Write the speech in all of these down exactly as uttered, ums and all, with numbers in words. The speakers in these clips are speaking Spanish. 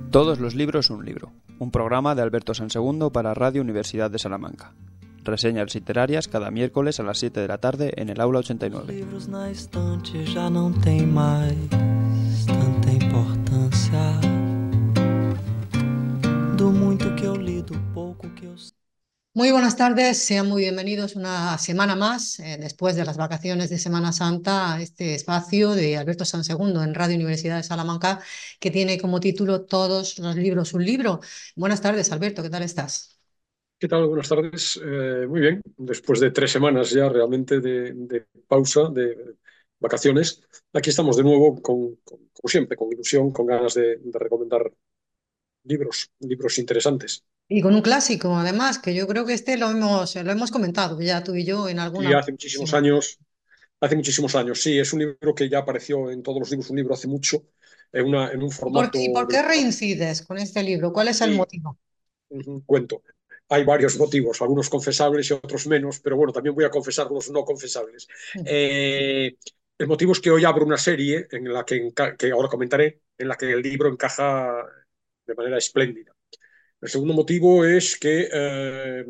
Todos los libros un libro, un programa de Alberto Sansegundo para Radio Universidad de Salamanca. Reseñas literarias cada miércoles a las siete de la tarde en el aula ochenta y nueve. Livros na estante já não tem mais tanta importância. Do muito que eu li, do pouco que eu sei. Muy buenas tardes, sean muy bienvenidos una semana más, eh, después de las vacaciones de Semana Santa, a este espacio de Alberto Sansegundo en Radio Universidad de Salamanca, que tiene como título Todos los libros un libro. Buenas tardes, Alberto, ¿qué tal estás? ¿Qué tal? Buenas tardes. Eh, muy bien. Después de tres semanas ya realmente de, de pausa, de vacaciones, aquí estamos de nuevo, con, con, como siempre, con ilusión, con ganas de, de recomendar libros, libros interesantes. Y con un clásico, además, que yo creo que este lo hemos, lo hemos comentado ya tú y yo en alguna Y hace muchísimos años, hace muchísimos años, sí, es un libro que ya apareció en todos los libros, un libro hace mucho, en, una, en un ¿Y por, formato... y por qué reincides con este libro? ¿Cuál es el Sí, motivo? uh-huh, cuento. Hay varios motivos, algunos confesables y otros menos, pero bueno, también voy a confesar los no confesables. Eh, el motivo es que hoy abro una serie en la que, que ahora comentaré, en la que el libro encaja de manera espléndida. El segundo motivo es que eh,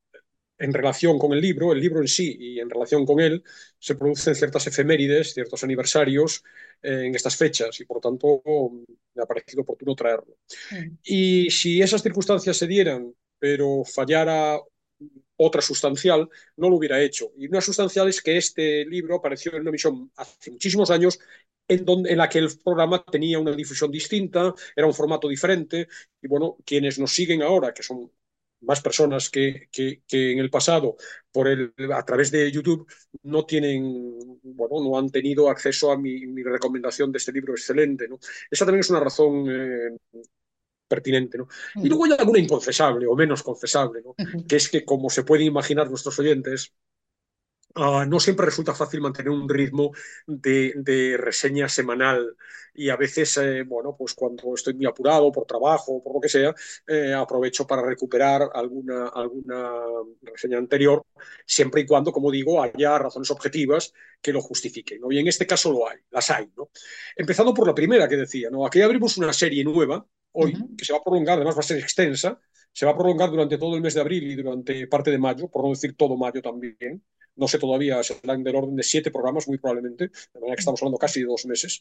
en relación con el libro, el libro en sí y en relación con él, se producen ciertas efemérides, ciertos aniversarios eh, en estas fechas y por lo tanto me ha parecido oportuno traerlo. Mm. Y si esas circunstancias se dieran, pero fallara otra sustancial, no lo hubiera hecho. Y una sustancial es que este libro apareció en una emisión hace muchísimos años en, donde, en la que el programa tenía una difusión distinta, era un formato diferente, y bueno, quienes nos siguen ahora, que son más personas que, que, que en el pasado, por el, a través de YouTube, no tienen, bueno, no han tenido acceso a mi, mi recomendación de este libro excelente, ¿no? Esa también es una razón eh, pertinente, ¿no? Mm. Y luego hay alguna inconfesable o menos confesable, ¿no? Que es que, como se pueden imaginar nuestros oyentes, Uh, no siempre resulta fácil mantener un ritmo de, de reseña semanal y a veces, eh, bueno, pues cuando estoy muy apurado por trabajo o por lo que sea, eh, aprovecho para recuperar alguna, alguna reseña anterior, siempre y cuando, como digo, haya razones objetivas que lo justifiquen, ¿no? Y en este caso lo hay, las hay, ¿no? Empezando por la primera que decía, ¿no? Aquí abrimos una serie nueva hoy, Uh-huh. que se va a prolongar, además va a ser extensa, se va a prolongar durante todo el mes de abril y durante parte de mayo, por no decir todo mayo también. No sé todavía, serán del orden de siete programas, muy probablemente, de manera que estamos hablando casi de dos meses.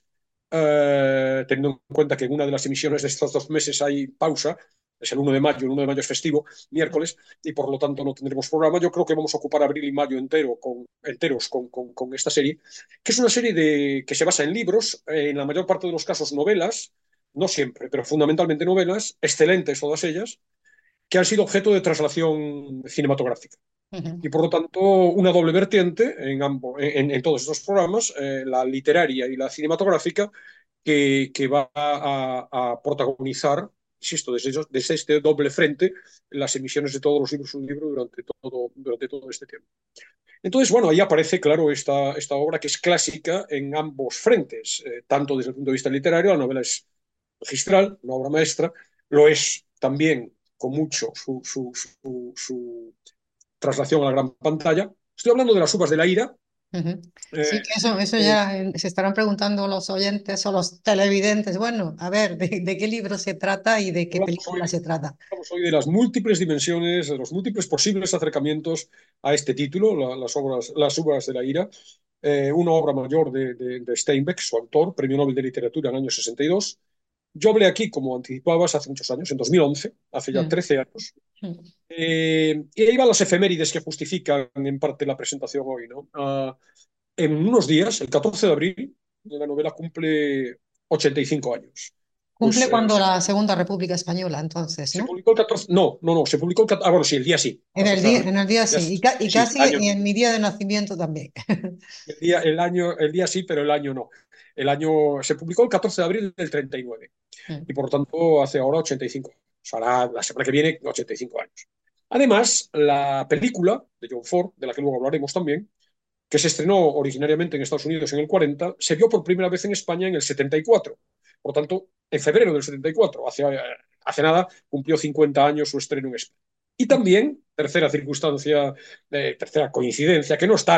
Eh, teniendo en cuenta que en una de las emisiones de estos dos meses hay pausa, es el uno de mayo, el uno de mayo es festivo, miércoles, y por lo tanto no tendremos programa. Yo creo que vamos a ocupar abril y mayo entero con, enteros con, con, con esta serie, que es una serie de, que se basa en libros, eh, en la mayor parte de los casos novelas, no siempre, pero fundamentalmente novelas, excelentes todas ellas, que han sido objeto de traslación cinematográfica. Uh-huh. Y por lo tanto, una doble vertiente en, ambos, en, en todos estos programas, eh, la literaria y la cinematográfica, que, que va a, a protagonizar, insisto, desde, desde este doble frente, las emisiones de todos los libros un libro durante todo, durante todo este tiempo. Entonces, bueno, ahí aparece, claro, esta, esta obra que es clásica en ambos frentes, eh, tanto desde el punto de vista literario, la novela es magistral, una obra maestra, lo es también con mucho su, su, su, su traslación a la gran pantalla. Estoy hablando de Las uvas de la ira. Uh-huh. Eh, Sí, que eso, eso eh, ya eh, se estarán preguntando los oyentes o los televidentes. Bueno, a ver, ¿de, de qué libro se trata y de qué hablamos, película hoy, se trata? hablamos hoy de las múltiples dimensiones, de los múltiples posibles acercamientos a este título, la, las, obras, las uvas de la ira, eh, una obra mayor de, de, de Steinbeck, su autor, premio Nobel de Literatura en el año sesenta y dos. Yo hablé aquí, como anticipabas, hace muchos años, en dos mil once, hace ya Mm. trece años. Mm. Eh, y ahí van las efemérides que justifican en parte la presentación hoy, ¿no? Uh, en unos días, el catorce de abril, la novela cumple ochenta y cinco años. Pues Cumple eh, cuando se, la Segunda República Española, entonces, se ¿no? publicó el catorce, no, no, no, se publicó el catorce, ah, bueno, sí, el día sí, En el catorce de día, abril. en el día El día sí, sí, y, ca- y sí, el casi año, en mi día de nacimiento también. el día, el año, el día sí, pero el año no. El año se publicó el catorce de abril del treinta y nueve Mm. y por lo tanto hace ahora ochenta y cinco años. O sea, la, la semana que viene, ochenta y cinco años. Además, la película de John Ford, de la que luego hablaremos también, que se estrenó originariamente en Estados Unidos en el cuarenta, se vio por primera vez en España en el setenta y cuatro. Por lo tanto, en febrero del setenta y cuatro, hace, hace nada, cumplió cincuenta años su estreno en España. Y también, tercera circunstancia, eh, tercera coincidencia, que no es tal,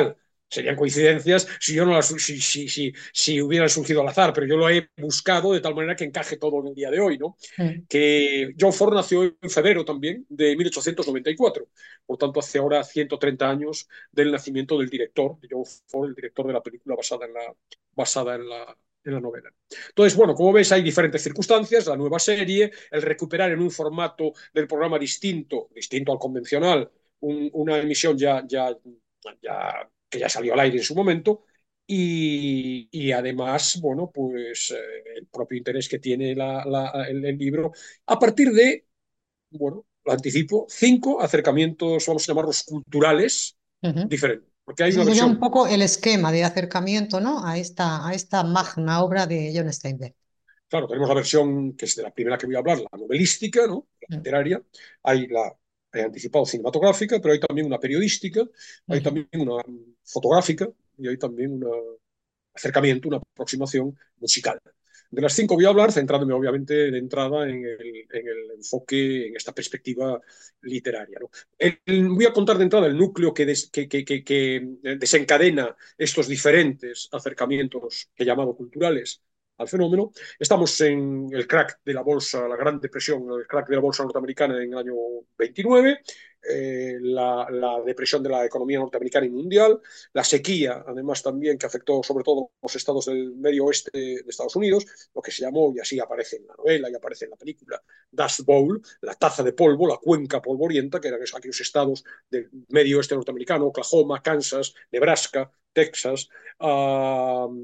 Serían coincidencias si yo no las, si, si, si, si hubieran surgido al azar, pero yo lo he buscado de tal manera que encaje todo en el día de hoy, ¿no? Mm. Que John Ford nació en febrero también de mil ochocientos noventa y cuatro, por tanto hace ahora ciento treinta años del nacimiento del director, de John Ford, el director de la película basada en la, basada en la, en la novela. Entonces, bueno, como ves, hay diferentes circunstancias, la nueva serie, el recuperar en un formato del programa distinto, distinto al convencional, un, una emisión ya, ya, ya que ya salió al aire en su momento, y, y además, bueno, pues eh, el propio interés que tiene la, la, el, el, libro, a partir de, bueno, lo anticipo, cinco acercamientos, vamos a llamarlos culturales, Ujú. diferentes. Porque hay Ese una sería un versión, poco el esquema de acercamiento, ¿no? A esta, a esta magna obra de John Steinbeck. claro, tenemos la versión que es de la primera que voy a hablar, la novelística, ¿no? La Mm. literaria, hay la he anticipado cinematográfica, pero hay también una periodística, hay Ujú. también una fotográfica y hay también un acercamiento, una aproximación musical. De las cinco voy a hablar, centrándome obviamente de entrada en el, en el enfoque, en esta perspectiva literaria, ¿no? El, voy a contar de entrada el núcleo que, des, que, que, que, que desencadena estos diferentes acercamientos que he llamado culturales al fenómeno. Estamos en el crack de la bolsa, la gran depresión, el crack de la bolsa norteamericana en el año veintinueve, eh, la, la depresión de la economía norteamericana y mundial, la sequía, además también que afectó sobre todo los estados del medio oeste de Estados Unidos, lo que se llamó, y así aparece en la novela y aparece en la película, Dust Bowl, la taza de polvo, la cuenca polvorienta, que eran aquellos estados del medio oeste norteamericano, Oklahoma, Kansas, Nebraska, Texas, uh,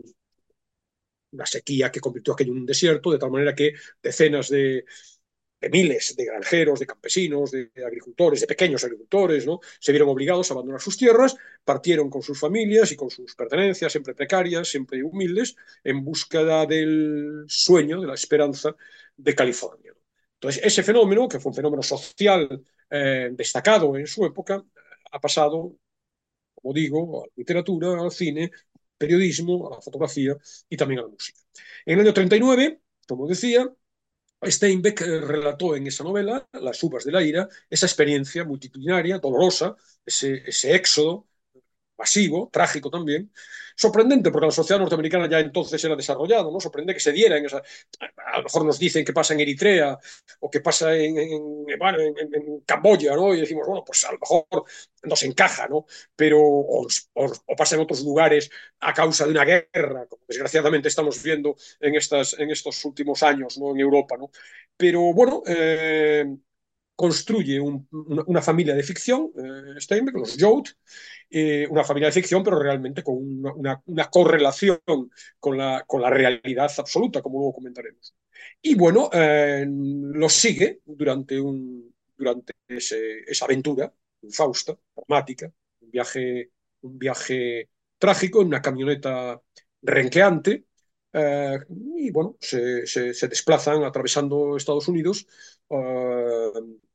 la sequía que convirtió aquello en un desierto, de tal manera que decenas de, de miles de granjeros, de campesinos, de agricultores, de pequeños agricultores, ¿no? Se vieron obligados a abandonar sus tierras, partieron con sus familias y con sus pertenencias, siempre precarias, siempre humildes, en búsqueda del sueño, de la esperanza de California. Entonces, ese fenómeno, que fue un fenómeno social eh, destacado en su época, ha pasado, como digo, a la literatura, al cine, periodismo, a la fotografía y también a la música. En el año treinta y nueve, como decía, Steinbeck relató en esa novela, Las uvas de la ira, esa experiencia multitudinaria, dolorosa, ese, ese éxodo masivo, trágico también, sorprendente, porque la sociedad norteamericana ya entonces era desarrollada, ¿no? Sorprende que se diera en esa... A lo mejor nos dicen que pasa en Eritrea o que pasa en, en, bueno, en, en Camboya, ¿no? Y decimos, bueno, pues a lo mejor nos encaja, ¿no? Pero, o, o, o pasa en otros lugares a causa de una guerra, como desgraciadamente estamos viendo en, estas, en estos últimos años, ¿no? En Europa, ¿no? Pero bueno, eh, construye un, una, una, familia de ficción, eh, Steinbeck, los Joad, eh, una familia de ficción, pero realmente con una, una, una correlación con la, con la, realidad absoluta, como luego comentaremos. Y bueno, eh, lo sigue durante, un, durante ese, esa aventura infausta, dramática, un viaje, un viaje trágico en una camioneta renqueante. Eh, y bueno, se, se, se, desplazan atravesando Estados Unidos eh,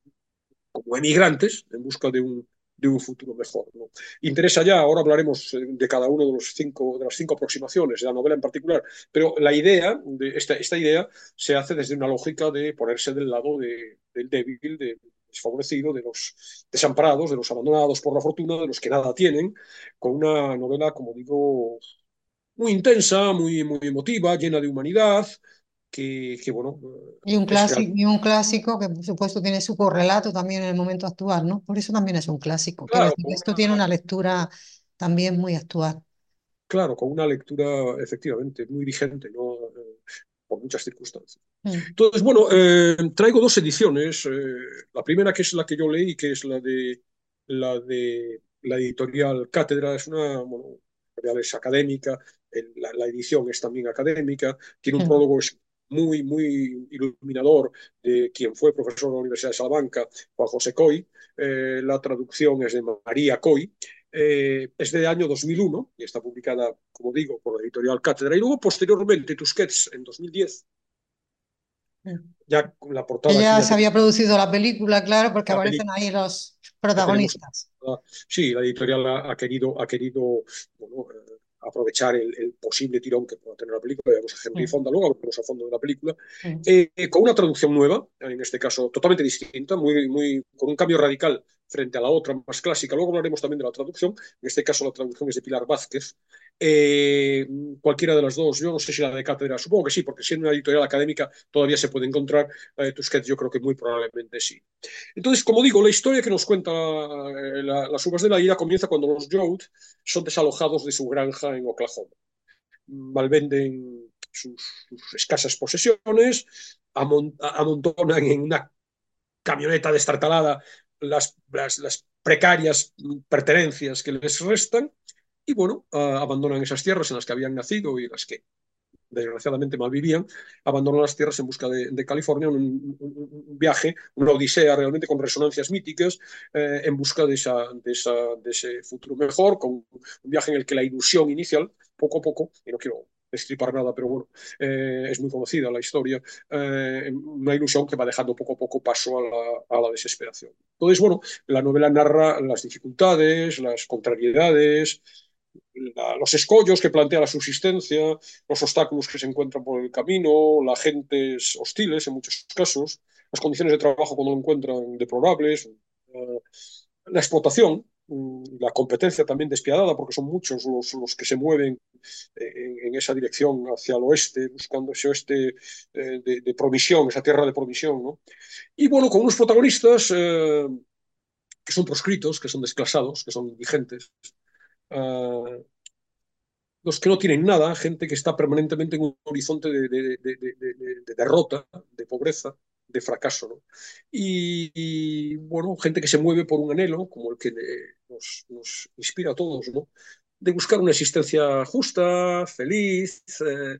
como emigrantes en busca de un, de un futuro mejor, ¿no? Interesa ya, ahora hablaremos de cada uno de, los cinco, de las cinco aproximaciones de la novela en particular, pero la idea, de esta, esta idea se hace desde una lógica de ponerse del lado de, del débil, del desfavorecido, de los desamparados, de los abandonados por la fortuna, de los que nada tienen, con una novela, como digo, muy intensa, muy, muy emotiva, llena de humanidad, que, que bueno, Y un es real. clásico, y un clásico que por supuesto tiene su correlato también en el momento actual, ¿no? Por eso también es un clásico. Quiero Claro, decir que con esto tiene una, una lectura también muy actual. claro, con una lectura efectivamente muy vigente, ¿no? Eh, por muchas circunstancias. Mm. Entonces, bueno, eh, traigo dos ediciones. Eh, la primera, que es la que yo leí, que es la de la de la editorial Cátedra, es una, bueno, es académica, el, la, la, edición es también académica, tiene un Mm. prólogo muy, muy iluminador de quien fue profesor de la Universidad de Salamanca, Juan José Coy. Eh, la traducción es de María Coy. Eh, es de año dos mil uno y está publicada, como digo, por la editorial Cátedra. Y luego, posteriormente, Tusquets, en dos mil diez, Mm. ya la portada Que aquí ya la se había tenemos, producido la película, claro, porque la aparecen película, ahí los ya tenemos, protagonistas. sí, la editorial ha, ha querido, ha querido bueno, eh, aprovechar el, el posible tirón que pueda tener la película. Veamos a Henry Mm. Fonda luego, hablaremos a fondo de la película, Mm. eh, con una traducción nueva, en este caso totalmente distinta, muy, muy, con un cambio radical frente a la otra más clásica. Luego hablaremos también de la traducción. En este caso la traducción es de Pilar Vázquez. Eh, cualquiera de las dos, yo no sé si la de Cátedra, supongo que sí, porque si en una editorial académica todavía se puede encontrar. La de Tusquets yo creo que muy probablemente sí. Entonces, como digo, la historia que nos cuenta la, la, las uvas de la ira comienza cuando los Joad son desalojados de su granja en Oklahoma. Malvenden sus, sus escasas posesiones, amont amontonan en una camioneta destartalada las, las, las precarias pertenencias que les restan y, bueno, uh, abandonan esas tierras en las que habían nacido y en las que desgraciadamente malvivían, abandonan las tierras en busca de, de California, un, un, un, viaje, una odisea realmente con resonancias míticas, eh, en busca de, esa, de, esa, de ese futuro mejor, con un viaje en el que la ilusión inicial, poco a poco, y no quiero destripar nada, pero bueno, eh, es muy conocida la historia, eh, una ilusión que va dejando poco a poco paso a la, a la desesperación. Entonces, bueno, la novela narra las dificultades, las contrariedades, la, los escollos que plantea la subsistencia, los obstáculos que se encuentran por el camino, las gentes hostiles en muchos casos, las condiciones de trabajo cuando lo encuentran deplorables, uh, la explotación, la competencia también despiadada, porque son muchos los, los que se mueven en, en, esa dirección hacia el oeste, buscando ese oeste eh, de, de provisión, esa tierra de provisión, ¿no? Y bueno, con unos protagonistas eh, que son proscritos, que son desclasados, que son indigentes, uh, los que no tienen nada, gente que está permanentemente en un horizonte de, de, de, de, de, de derrota, de pobreza, de fracaso, ¿no? Y, y, bueno, gente que se mueve por un anhelo, como el que nos, nos inspira a todos, ¿no? De buscar una existencia justa, feliz, eh,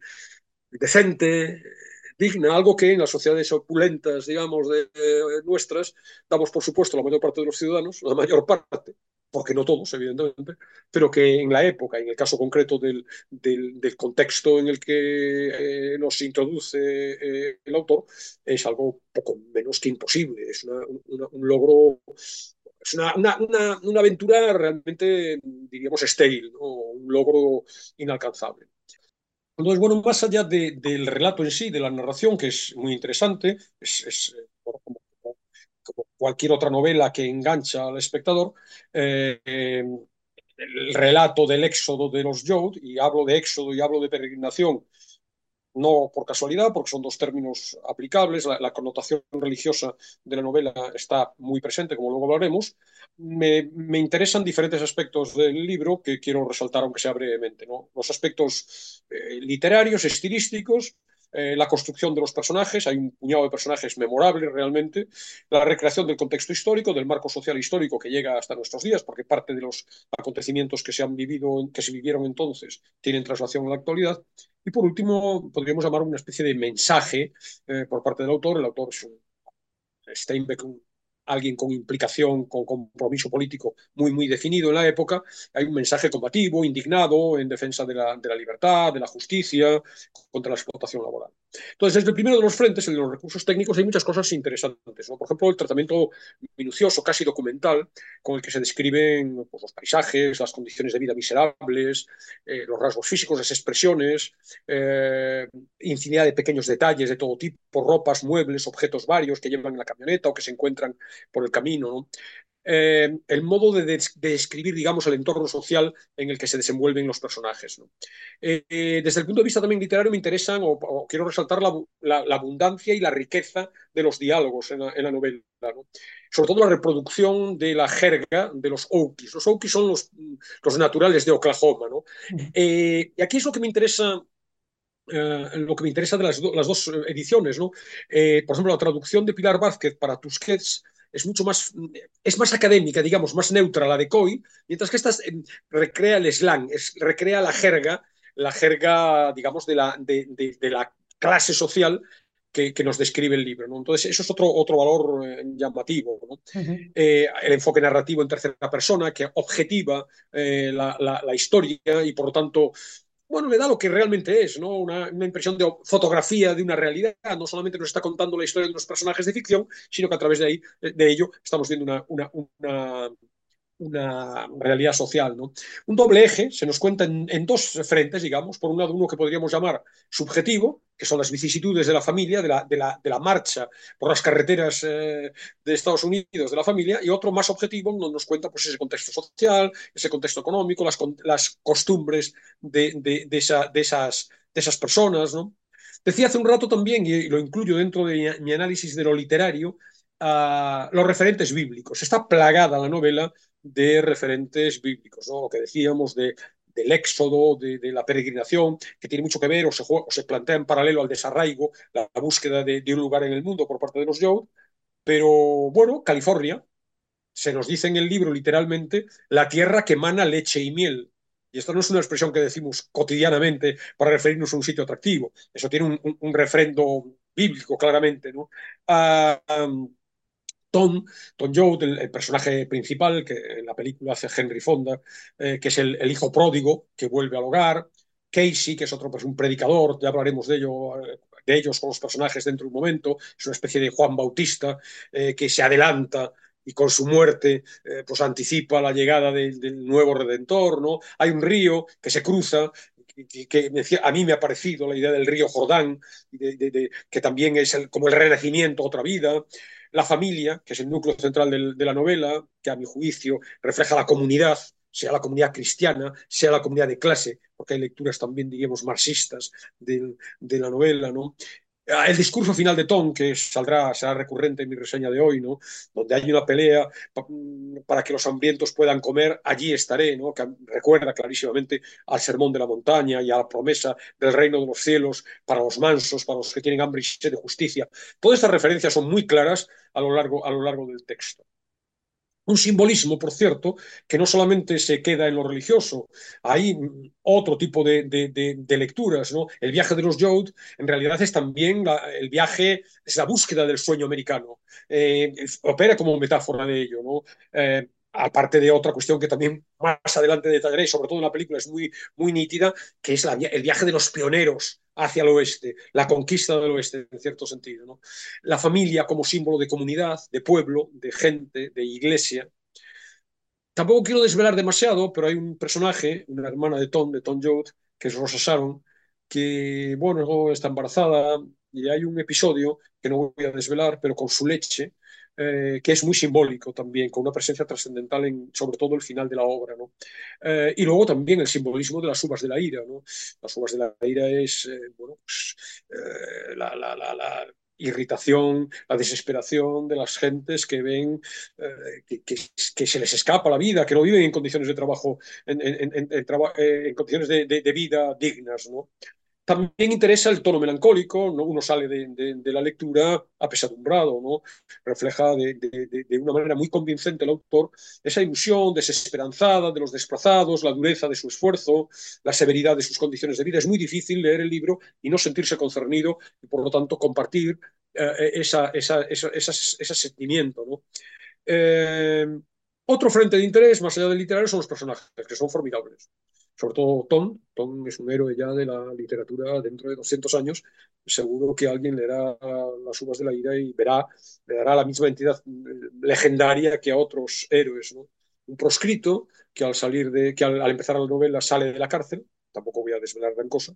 decente, digna, algo que en las sociedades opulentas, digamos, de, de nuestras, damos por supuesto la mayor parte de los ciudadanos, la mayor parte, porque no todos, evidentemente, pero que en la época, en el caso concreto del, del, del contexto en el que eh, nos introduce eh, el autor, es algo poco menos que imposible, es una, una, un logro, es una, una, una, una aventura realmente, diríamos, estéril, ¿no? Un logro inalcanzable. Entonces, bueno, más allá de, del relato en sí, de la narración, que es muy interesante, es, es bueno, como, como cualquier otra novela que engancha al espectador, eh, eh, el relato del éxodo de los Joad, y hablo de éxodo y hablo de peregrinación, no por casualidad, porque son dos términos aplicables, la, la connotación religiosa de la novela está muy presente, como luego hablaremos. Me, me interesan diferentes aspectos del libro que quiero resaltar, aunque sea brevemente, ¿no? Los aspectos eh, literarios, estilísticos, eh, la construcción de los personajes, hay un puñado de personajes memorables realmente, la recreación del contexto histórico, del marco social histórico que llega hasta nuestros días, porque parte de los acontecimientos que se han vivido, que se vivieron entonces, tienen traslación a la actualidad. Y por último, podríamos llamar una especie de mensaje eh, por parte del autor. El autor es un Steinbeck, un, alguien con implicación, con compromiso político muy, muy definido en la época. Hay un mensaje combativo, indignado, en defensa de la, de la libertad, de la justicia, contra la explotación laboral. Entonces, desde el primero de los frentes, el de los recursos técnicos, hay muchas cosas interesantes, ¿no? Por ejemplo, el tratamiento minucioso, casi documental, con el que se describen pues, los paisajes, las condiciones de vida miserables, eh, los rasgos físicos, las expresiones, eh, infinidad de pequeños detalles de todo tipo, ropas, muebles, objetos varios que llevan en la camioneta o que se encuentran por el camino, ¿no? Eh, el modo de, de, de describir, digamos, el entorno social en el que se desenvuelven los personajes, ¿no? Eh, eh, desde el punto de vista también literario me interesan, o, o quiero resaltar la, la, la, abundancia y la riqueza de los diálogos en la, en la novela, ¿no? Sobre todo la reproducción de la jerga de los Okies. Los Okies son los, los naturales de Oklahoma, ¿no? Eh, y aquí es lo que me interesa Uh, lo que me interesa de las, do, las dos ediciones, ¿no? Eh, por ejemplo, la traducción de Pilar Vázquez para Tusquets es mucho más, es más académica, digamos, más neutra la de Coy, mientras que esta eh, recrea el slang, es, recrea la jerga, la jerga, digamos, de la, de, de, de la clase social que, que, nos describe el libro, ¿no? Entonces, eso es otro, otro valor eh, llamativo, ¿no? Uh-huh. eh, el enfoque narrativo en tercera persona que objetiva eh, la, la, la historia y, por lo tanto, bueno, le da lo que realmente es, ¿no? Una, una impresión de fotografía de una realidad. No solamente nos está contando la historia de unos personajes de ficción, sino que a través de ahí, de ello, estamos viendo una, una, una, una realidad social, ¿no? Un doble eje se nos cuenta en, en dos frentes, digamos. Por un lado, uno que podríamos llamar subjetivo, que son las vicisitudes de la familia, de la, de la, de la marcha por las carreteras eh, de Estados Unidos de la familia, y otro más objetivo, donde nos cuenta pues, ese contexto social, ese contexto económico, las, las costumbres de, de, de, esa, de, esas, de esas personas, ¿no? Decía hace un rato también, y lo incluyo dentro de mi análisis de lo literario, uh, los referentes bíblicos. Está plagada la novela de referentes bíblicos, ¿no? Lo que decíamos de, del éxodo, de, de, la peregrinación, que tiene mucho que ver o se, o se plantea en paralelo al desarraigo, la, la búsqueda de, de, un lugar en el mundo por parte de los Jood. Pero bueno, California, se nos dice en el libro literalmente, la tierra que emana leche y miel. Y esto no es una expresión que decimos cotidianamente para referirnos a un sitio atractivo. Eso tiene un, un, un refrendo bíblico, claramente, ¿no? Uh, um, Tom, Tom Joad, el, el, personaje principal que en la película hace Henry Fonda, eh, que es el, el hijo pródigo que vuelve al hogar. Casey, que es otro, pues un predicador, ya hablaremos de ello, de ellos con los personajes dentro de un momento, es una especie de Juan Bautista eh, que se adelanta y con su muerte eh, pues anticipa la llegada de, del nuevo Redentor, ¿no? Hay un río que se cruza, que, que me decía, a mí me ha parecido la idea del río Jordán, de, de, de, que también es el, como el renacimiento, otra vida. La familia, que es el núcleo central del, de la novela, que a mi juicio refleja la comunidad, sea la comunidad cristiana, sea la comunidad de clase, porque hay lecturas también, digamos, marxistas de, de la novela, ¿no? El discurso final de Tom, que saldrá, será recurrente en mi reseña de hoy, ¿no? Donde hay una pelea para que los hambrientos puedan comer, allí estaré, ¿no? Que recuerda clarísimamente al sermón de la montaña y a la promesa del reino de los cielos para los mansos, para los que tienen hambre y sed de justicia. Todas estas referencias son muy claras a lo largo, a lo largo del texto. Un simbolismo, por cierto, que no solamente se queda en lo religioso, hay otro tipo de, de, de, de lecturas, ¿no? El viaje de los Joad en realidad es también la, el viaje, es la búsqueda del sueño americano, eh, opera como metáfora de ello, ¿no? Eh, aparte de otra cuestión que también más adelante detallaré, sobre todo en la película es muy, muy nítida, que es la, el viaje de los pioneros hacia el oeste, la conquista del oeste, en cierto sentido, ¿no? La familia como símbolo de comunidad, de pueblo, de gente, de iglesia. Tampoco quiero desvelar demasiado, pero hay un personaje, una hermana de Tom, de Tom Joad, que es Rosa Sharon, que, bueno, está embarazada y hay un episodio que no voy a desvelar, pero con su leche, eh, que es muy simbólico también, con una presencia trascendental en, sobre todo, el final de la obra, ¿no? Eh, y luego también el simbolismo de las uvas de la ira, ¿no? Las uvas de la ira es, eh, bueno, pues, eh, la, la, la, la irritación, la desesperación de las gentes que ven eh, que, que, que, se les escapa la vida, que no viven en condiciones de trabajo, en, en, en, en, traba, eh, en condiciones de, de, de, vida dignas, ¿no? También interesa el tono melancólico, ¿no? Uno sale de, de, de, la lectura apesadumbrado, ¿no? Refleja de, de, de, una manera muy convincente el autor esa ilusión desesperanzada de los desplazados, la dureza de su esfuerzo, la severidad de sus condiciones de vida. Es muy difícil leer el libro y no sentirse concernido y, por lo tanto, compartir eh, esa, esa, esa, esa, ese sentimiento, ¿no? Eh, otro frente de interés, más allá del literario, son los personajes, que son formidables. Sobre todo Tom. Tom es un héroe ya de la literatura dentro de doscientos años. Seguro que alguien leerá Las uvas de la ira y verá, le dará la misma entidad legendaria que a otros héroes, ¿no? Un proscrito que al salir de, que al, al empezar la novela sale de la cárcel, tampoco voy a desvelar gran cosa,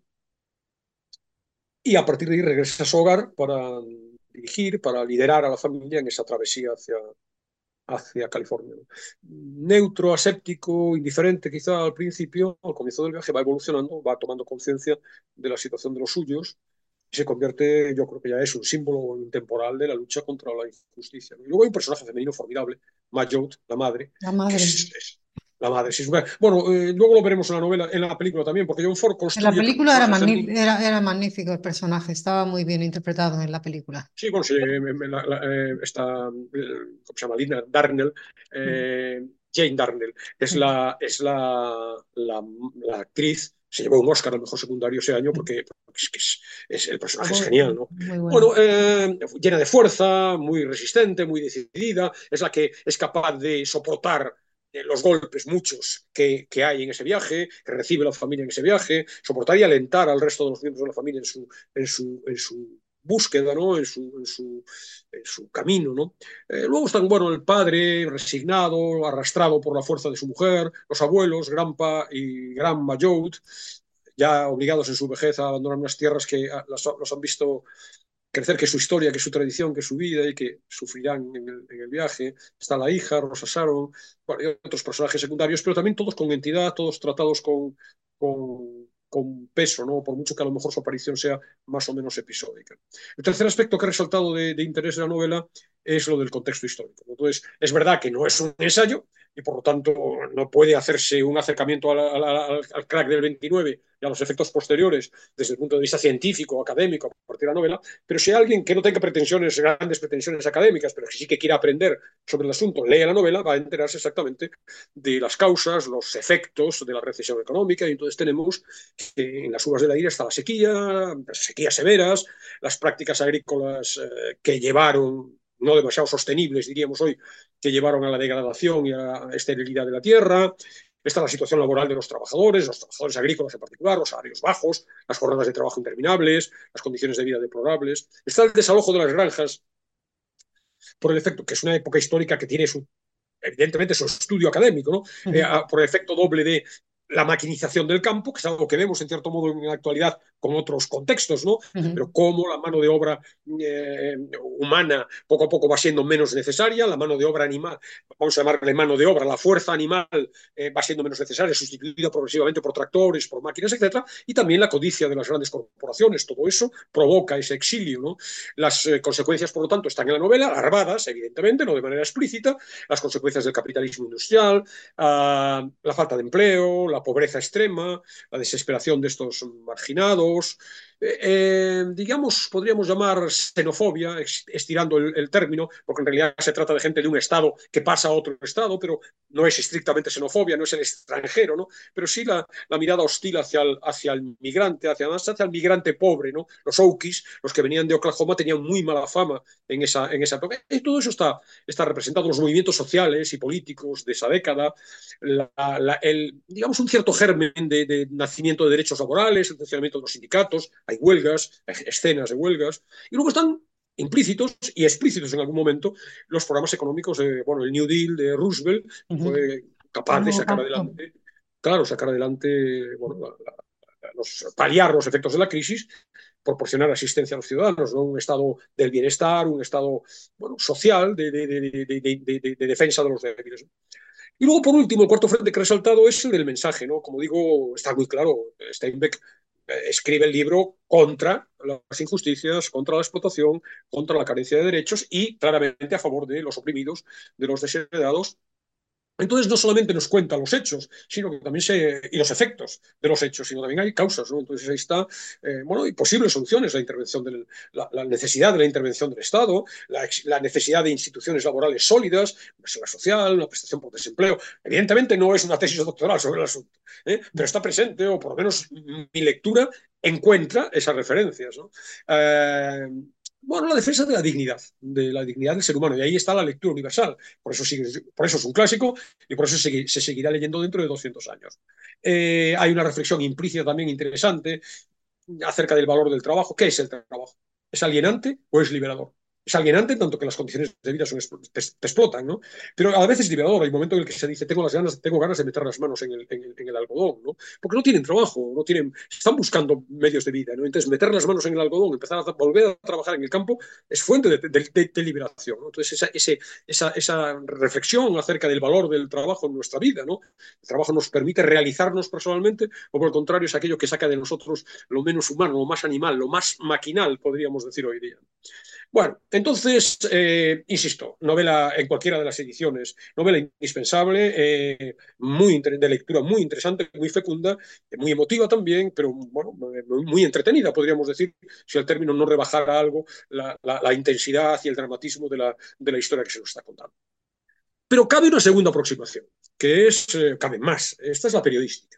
y a partir de ahí regresa a su hogar para dirigir, para liderar a la familia en esa travesía hacia, hacia California. Neutro, aséptico, indiferente quizá al principio, al comienzo del viaje va evolucionando, va tomando conciencia de la situación de los suyos y se convierte, yo creo que ya es un símbolo intemporal de la lucha contra la injusticia. Y luego hay un personaje femenino formidable, Majout, la madre, la madre. que es, es la madre. Sí, bueno, eh, luego lo veremos en la novela, en la película también, porque John Ford construye... En la película era, magní era, era magnífico el personaje, estaba muy bien interpretado en la película. Sí, bueno, sí, la, la, eh, está, ¿cómo se llama? Lina Darnell, eh, mm. Jane Darnell, es, mm. la, es la, la, la actriz, se llevó un Oscar al mejor secundario ese año porque, porque es, es, es, el personaje oh, es genial, ¿no? Muy bueno, bueno eh, llena de fuerza, muy resistente, muy decidida, es la que es capaz de soportar los golpes, muchos, que, que hay en ese viaje, que recibe la familia en ese viaje, soportar y alentar al resto de los miembros de la familia en su, en su, en su búsqueda, ¿no? en, su, en, su, en su camino, ¿no? Eh, luego están, bueno, el padre resignado, arrastrado por la fuerza de su mujer, los abuelos, Grampa y Granma Joud, ya obligados en su vejez a abandonar unas tierras que las, los han visto crecer, que es su historia, que es su tradición, que es su vida y que sufrirán en el, en el viaje. Está la hija, Rosa Sharon, bueno, y otros personajes secundarios, pero también todos con entidad, todos tratados con, con, con peso, ¿no? Por mucho que a lo mejor su aparición sea más o menos episódica. El tercer aspecto que he resaltado de, de interés de la novela es lo del contexto histórico. Entonces, es verdad que no es un ensayo y por lo tanto no puede hacerse un acercamiento al, al, al, al crack del veintinueve y a los efectos posteriores desde el punto de vista científico, académico, a partir de la novela, pero si alguien que no tenga pretensiones, grandes pretensiones académicas, pero que sí que quiera aprender sobre el asunto, lee la novela, va a enterarse exactamente de las causas, los efectos de la recesión económica, y entonces tenemos que en las uvas de la ira está la sequía, las sequías severas, las prácticas agrícolas eh, que llevaron, no demasiado sostenibles, diríamos hoy, que llevaron a la degradación y a la esterilidad de la tierra. Está la situación laboral de los trabajadores, los trabajadores agrícolas en particular, los salarios bajos, las jornadas de trabajo interminables, las condiciones de vida deplorables. Está el desalojo de las granjas por el efecto, que es una época histórica que tiene su, evidentemente, su estudio académico, ¿no? Uh-huh. eh, por el efecto doble de la maquinización del campo, que es algo que vemos en cierto modo en la actualidad con otros contextos, ¿no? Uh-huh. Pero cómo la mano de obra eh, humana poco a poco va siendo menos necesaria, la mano de obra animal, vamos a llamarle mano de obra, la fuerza animal eh, va siendo menos necesaria, sustituida progresivamente por tractores, por máquinas, etcétera, y también la codicia de las grandes corporaciones. Todo eso provoca ese exilio, ¿no? Las eh, consecuencias, por lo tanto, están en la novela, larvadas, evidentemente, no de manera explícita, las consecuencias del capitalismo industrial, uh, la falta de empleo, la pobreza extrema, la desesperación de estos marginados, eh, eh, digamos, podríamos llamar xenofobia, estirando el, el término, porque en realidad se trata de gente de un estado que pasa a otro estado, pero no es estrictamente xenofobia, no es el extranjero, ¿no? Pero sí la, la mirada hostil hacia el, hacia el migrante, hacia, hacia el migrante pobre, ¿no? Los Okies, los que venían de Oklahoma, tenían muy mala fama en esa, en esa época. Y todo eso está, está representado, los movimientos sociales y políticos de esa década, la, la, el, digamos, un cierto germen de, de nacimiento de derechos laborales, el funcionamiento de los sindicatos, hay huelgas, hay escenas de huelgas, y luego están implícitos y explícitos en algún momento los programas económicos, de, bueno, el New Deal de Roosevelt uh-huh. fue capaz de sacar adelante, claro, sacar adelante, bueno, la, la, los, paliar los efectos de la crisis, proporcionar asistencia a los ciudadanos, ¿no? Un estado del bienestar, un estado, bueno, social de, de, de, de, de, de, de defensa de los débiles. Y luego, por último, el cuarto frente que he resaltado es el del mensaje, ¿no? Como digo, está muy claro, Steinbeck escribe el libro contra las injusticias, contra la explotación, contra la carencia de derechos y claramente a favor de los oprimidos, de los desheredados. Entonces no solamente nos cuenta los hechos, sino que también se, y los efectos de los hechos, sino también hay causas, ¿no? Entonces ahí está, eh, bueno, y posibles soluciones, la intervención del, la, la necesidad de la intervención del Estado, la, la necesidad de instituciones laborales sólidas, una seguridad social, una prestación por desempleo. Evidentemente no es una tesis doctoral sobre el asunto, ¿eh? Pero está presente, o por lo menos mi lectura encuentra esas referencias, ¿no? Eh, Bueno, la defensa de la dignidad, de la dignidad del ser humano, y ahí está la lectura universal. Por eso, sigue, por eso es un clásico y por eso se, se seguirá leyendo dentro de doscientos años. Eh, hay una reflexión implícita también interesante acerca del valor del trabajo. ¿Qué es el trabajo? ¿Es alienante o es liberador? Es alienante tanto que las condiciones de vida son, te, te explotan, ¿no? Pero a veces es liberador. Hay un momento en el que se dice, tengo, las ganas, tengo ganas de meter las manos en el, en el, en el algodón, ¿no? Porque no tienen trabajo, no tienen, están buscando medios de vida, ¿no? Entonces, meter las manos en el algodón, empezar a volver a trabajar en el campo, es fuente de, de, de, de liberación, ¿no? Entonces, esa, ese, esa, esa reflexión acerca del valor del trabajo en nuestra vida, ¿no? El trabajo nos permite realizarnos personalmente, o por el contrario, es aquello que saca de nosotros lo menos humano, lo más animal, lo más maquinal, podríamos decir hoy día. Bueno, entonces, eh, insisto, novela en cualquiera de las ediciones, novela indispensable, eh, muy de lectura muy interesante, muy fecunda, muy emotiva también, pero bueno, muy entretenida, podríamos decir, si el término no rebajara algo la, la, la intensidad y el dramatismo de la, de la historia que se nos está contando. Pero cabe una segunda aproximación, que es, eh, cabe más, esta es la periodística.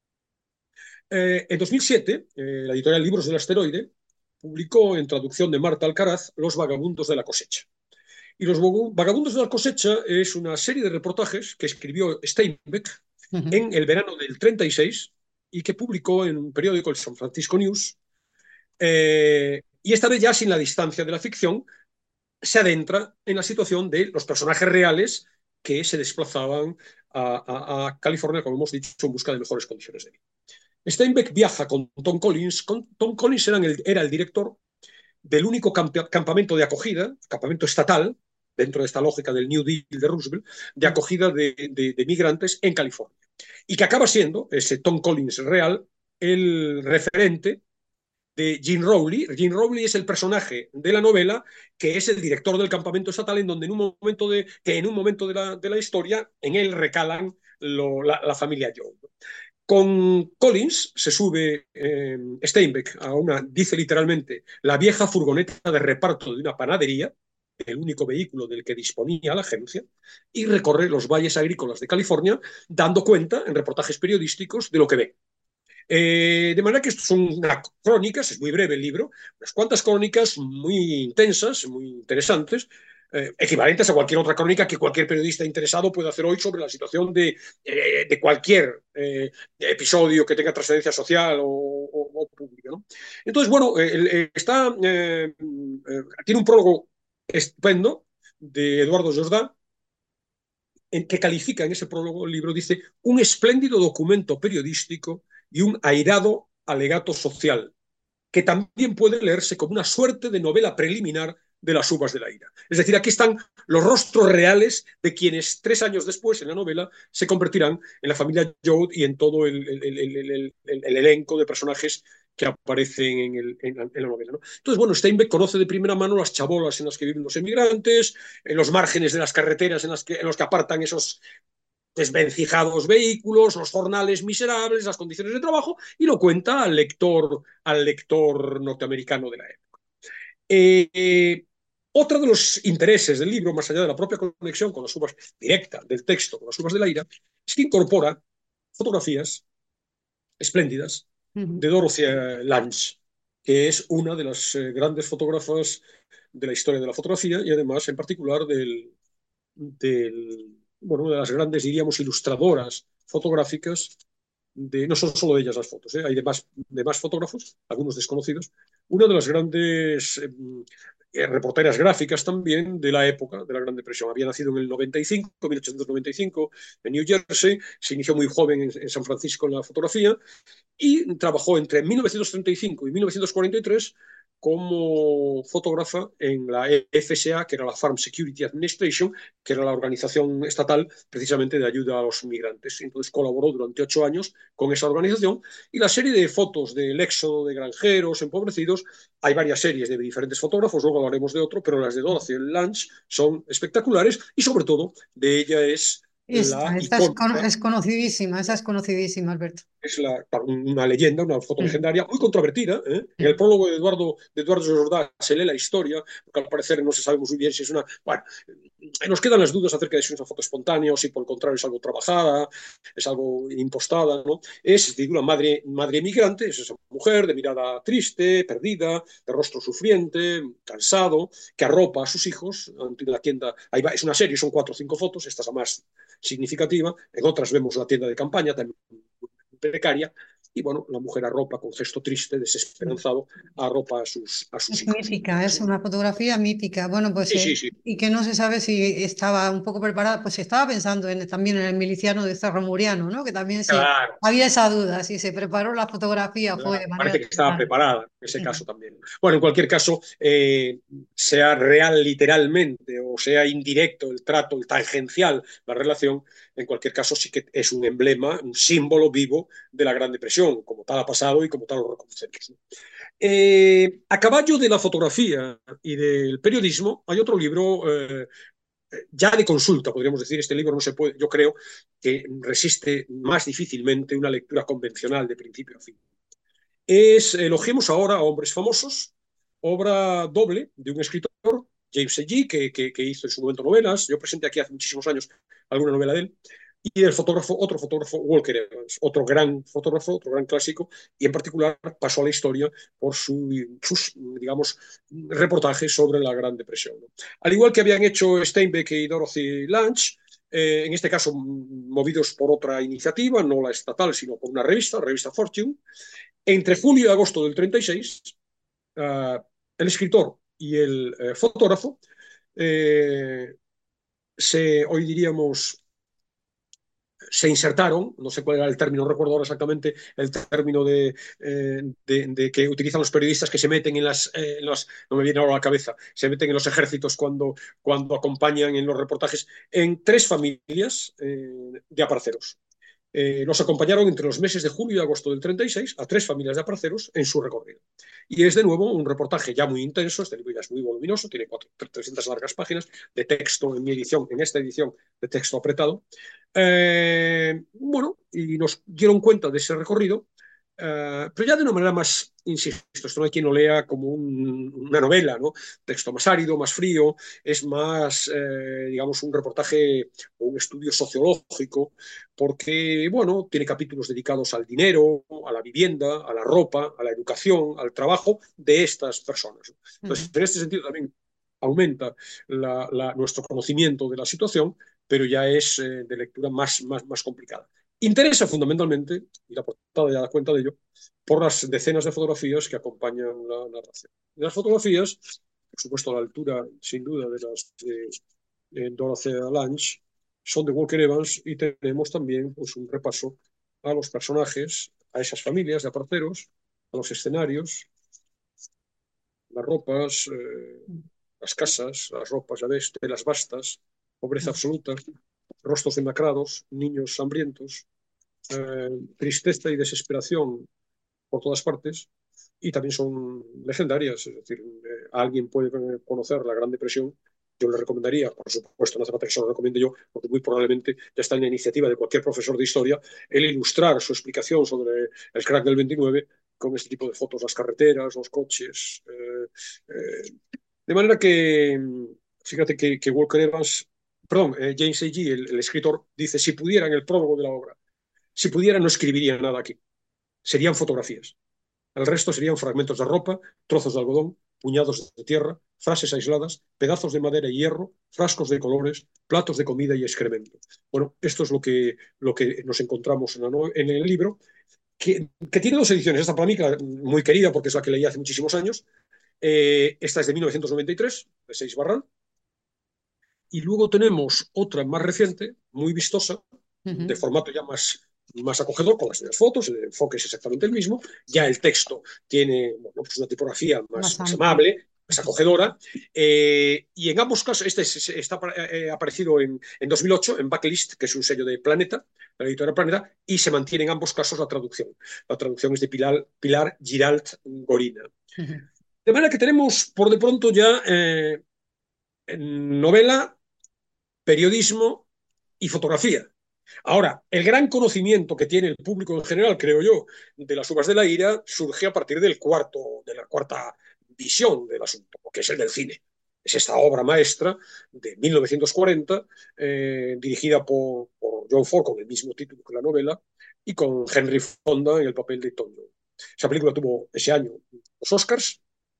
Eh, en dos mil siete, eh, la editorial Libros del Asteroide publicó en traducción de Marta Alcaraz Los vagabundos de la cosecha. Y Los vagabundos de la cosecha es una serie de reportajes que escribió Steinbeck uh-huh. en el verano del treinta y seis y que publicó en un periódico, el San Francisco News, eh, y esta vez ya sin la distancia de la ficción, se adentra en la situación de los personajes reales que se desplazaban a, a, a California, como hemos dicho, en busca de mejores condiciones de vida. Steinbeck viaja con Tom Collins. Con, Tom Collins era el, era el director del único camp campamento de acogida, campamento estatal, dentro de esta lógica del New Deal de Roosevelt, de acogida de, de, de migrantes en California. Y que acaba siendo, ese Tom Collins real, el referente de Gene Rowley. Gene Rowley es el personaje de la novela que es el director del campamento estatal, en donde en un momento de, que en un momento de la, de la historia en él recalan lo, la, la familia Jones. Con Collins se sube eh, Steinbeck a una, dice literalmente, la vieja furgoneta de reparto de una panadería, el único vehículo del que disponía la agencia, y recorre los valles agrícolas de California, dando cuenta en reportajes periodísticos de lo que ve. Eh, de manera que esto son unas crónicas, es muy breve el libro, unas cuantas crónicas muy intensas, muy interesantes, eh, equivalentes a cualquier otra crónica que cualquier periodista interesado puede hacer hoy sobre la situación de, eh, de cualquier eh, episodio que tenga trascendencia social o, o, o pública, ¿no? Entonces, bueno, eh, está, eh, eh, tiene un prólogo estupendo de Eduardo Jordá, en que califica en ese prólogo el libro, dice, un espléndido documento periodístico y un airado alegato social, que también puede leerse como una suerte de novela preliminar de las uvas de la ira. Es decir, aquí están los rostros reales de quienes tres años después en la novela se convertirán en la familia Joad y en todo el, el, el, el, el, el elenco de personajes que aparecen en, el, en, en la novela, ¿no? Entonces, bueno, Steinbeck conoce de primera mano las chabolas en las que viven los emigrantes, en los márgenes de las carreteras en, las que, en los que apartan esos desvencijados vehículos, los jornales miserables, las condiciones de trabajo, y lo cuenta al lector, al lector norteamericano de la época. Eh, eh, otro de los intereses del libro, más allá de la propia conexión con las uvas directa del texto con las uvas de la ira, es que incorpora fotografías espléndidas de Dorothy Lange, que es una de las eh, grandes fotógrafas de la historia de la fotografía y además en particular del, del bueno, una de las grandes, diríamos, ilustradoras fotográficas, de, no son solo ellas las fotos, ¿eh? Hay demás, demás fotógrafos, algunos desconocidos, una de las grandes eh, reporteras gráficas también de la época de la Gran Depresión. Había nacido en el noventa y cinco, mil ochocientos noventa y cinco, en New Jersey, se inició muy joven en, en San Francisco en la fotografía y trabajó entre mil novecientos treinta y cinco y mil novecientos cuarenta y tres como fotógrafa en la F S A, que era la Farm Security Administration, que era la organización estatal precisamente de ayuda a los migrantes. Entonces colaboró durante ocho años con esa organización y la serie de fotos del éxodo de granjeros empobrecidos, hay varias series de diferentes fotógrafos, luego hablaremos de otro, pero las de Dorothy Lange son espectaculares y sobre todo de ella es Esta, la esta es, con, icónica. es conocidísima, esa es conocidísima, Alberto. Es la, una leyenda, una foto Mm. legendaria, muy controvertida. ¿eh? En el prólogo de Eduardo, de Eduardo Jordá se lee la historia, porque al parecer no se sabe muy bien si es una... Bueno, nos quedan las dudas acerca de si es una foto espontánea o si por el contrario es algo trabajada, es algo impostada, ¿no? Es, se titula Madre, Madre Emigrante, es esa mujer de mirada triste, perdida, de rostro sufriente, cansado, que arropa a sus hijos ante la tienda. Ahí va, es una serie, son cuatro o cinco fotos, esta es la más significativa. En otras vemos la tienda de campaña, también precaria, y bueno, la mujer arropa con gesto triste, desesperanzado, arropa a sus, a sus Es hijos. mítica, es una fotografía mítica. Bueno, pues Sí, eh, sí, sí. y que no se sabe si estaba un poco preparada, pues estaba pensando en, también en el miliciano de Cerro Muriano, ¿no? Que también sí, Claro, había esa duda, si se preparó la fotografía fue claro. de manera Parece que estaba temprana. preparada en ese Sí. caso también. Bueno, en cualquier caso, eh, sea real literalmente o sea indirecto el trato, el tangencial, la relación, en cualquier caso sí que es un emblema, un símbolo vivo de la Gran Depresión, como tal ha pasado y como tal lo reconocemos, ¿no? Eh, a caballo de la fotografía y del periodismo, hay otro libro eh, ya de consulta, podríamos decir. Este libro no se puede, yo creo que resiste más difícilmente una lectura convencional de principio a fin. Es Elogiemos ahora a hombres famosos, obra doble de un escritor, James Agee, que, que, que hizo en su momento novelas. Yo presenté aquí hace muchísimos años alguna novela de él. Y el fotógrafo, otro fotógrafo, Walker Evans, otro gran fotógrafo, otro gran clásico, y en particular pasó a la historia por su, sus, digamos, reportajes sobre la Gran Depresión, ¿no? Al igual que habían hecho Steinbeck y Dorothy Lange, eh, en este caso movidos por otra iniciativa, no la estatal, sino por una revista, la revista Fortune, entre julio y agosto del treinta y seis, uh, el escritor y el eh, fotógrafo eh, se, hoy diríamos, se insertaron, no sé cuál era el término, no recuerdo ahora exactamente el término de, eh, de, de que utilizan los periodistas que se meten en las, eh, en las, no me viene ahora a la cabeza, se meten en los ejércitos cuando, cuando acompañan en los reportajes, en tres familias eh, de aparceros. Eh, nos acompañaron entre los meses de julio y agosto del treinta y seis a tres familias de aparceros en su recorrido. Y es de nuevo un reportaje ya muy intenso, este libro ya es muy voluminoso, tiene cuatro, trescientas largas páginas de texto en mi edición, en esta edición de texto apretado. Eh, bueno, y nos dieron cuenta de ese recorrido, eh, pero ya de una manera más, insisto, esto no hay quien lo lea como un, una novela, ¿no? Texto más árido, más frío, es más, eh, digamos, un reportaje o un estudio sociológico, porque, bueno, tiene capítulos dedicados al dinero, a la vivienda, a la ropa, a la educación, al trabajo de estas personas. Entonces, en este sentido también aumenta la, la, nuestro conocimiento de la situación, pero ya es eh, de lectura más, más, más complicada. Interesa fundamentalmente, y la portada ya da cuenta de ello, por las decenas de fotografías que acompañan la narración. Y las fotografías, por supuesto, a la altura, sin duda, de las de, de Dorothea Lange, son de Walker Evans, y tenemos también pues, un repaso a los personajes, a esas familias de aparceros, a los escenarios, las ropas, eh, las casas, las ropas, ya ves, telas vastas, pobreza absoluta, rostros demacrados, niños hambrientos, eh, tristeza y desesperación por todas partes, y también son legendarias, es decir, eh, alguien puede conocer la Gran Depresión, yo le recomendaría, por supuesto, no hace falta que se lo recomiende yo, porque muy probablemente ya está en la iniciativa de cualquier profesor de historia, el ilustrar su explicación sobre el crack del veintinueve con este tipo de fotos, las carreteras, los coches. Eh, eh, de manera que, fíjate que, que Walker Evans, perdón, eh, James Agee, el, el escritor, dice, si pudiera en el prólogo de la obra, si pudiera no escribiría nada aquí, serían fotografías. El resto serían fragmentos de ropa, trozos de algodón, puñados de tierra, frases aisladas, pedazos de madera y hierro, frascos de colores, platos de comida y excremento. Bueno, esto es lo que, lo que nos encontramos en, la no en el libro, que, que, tiene dos ediciones. Esta para mí, muy querida, porque es la que leí hace muchísimos años. Eh, esta es de mil novecientos noventa y tres, de Seis Barral. Y luego tenemos otra más reciente, muy vistosa, uh-huh. de formato ya más, más acogedor, con las mismas fotos, el enfoque es exactamente el mismo, ya el texto tiene bueno, pues una tipografía más, más, más amable, más acogedora, eh, y en ambos casos, este es, está eh, aparecido en, en dos mil ocho, en Backlist, que es un sello de Planeta, la editorial Planeta, y se mantiene en ambos casos la traducción. La traducción es de Pilar, Pilar Giralt Gorina. Uh-huh. De manera que tenemos, por de pronto, ya eh, novela, periodismo y fotografía. Ahora, el gran conocimiento que tiene el público en general, creo yo, de las uvas de la ira, surge a partir del cuarto, de la cuarta visión del asunto, que es el del cine. Es esta obra maestra de mil novecientos cuarenta, eh, dirigida por, por John Ford, con el mismo título que la novela, y con Henry Fonda en el papel de Tonto. Esa película tuvo ese año los Oscars,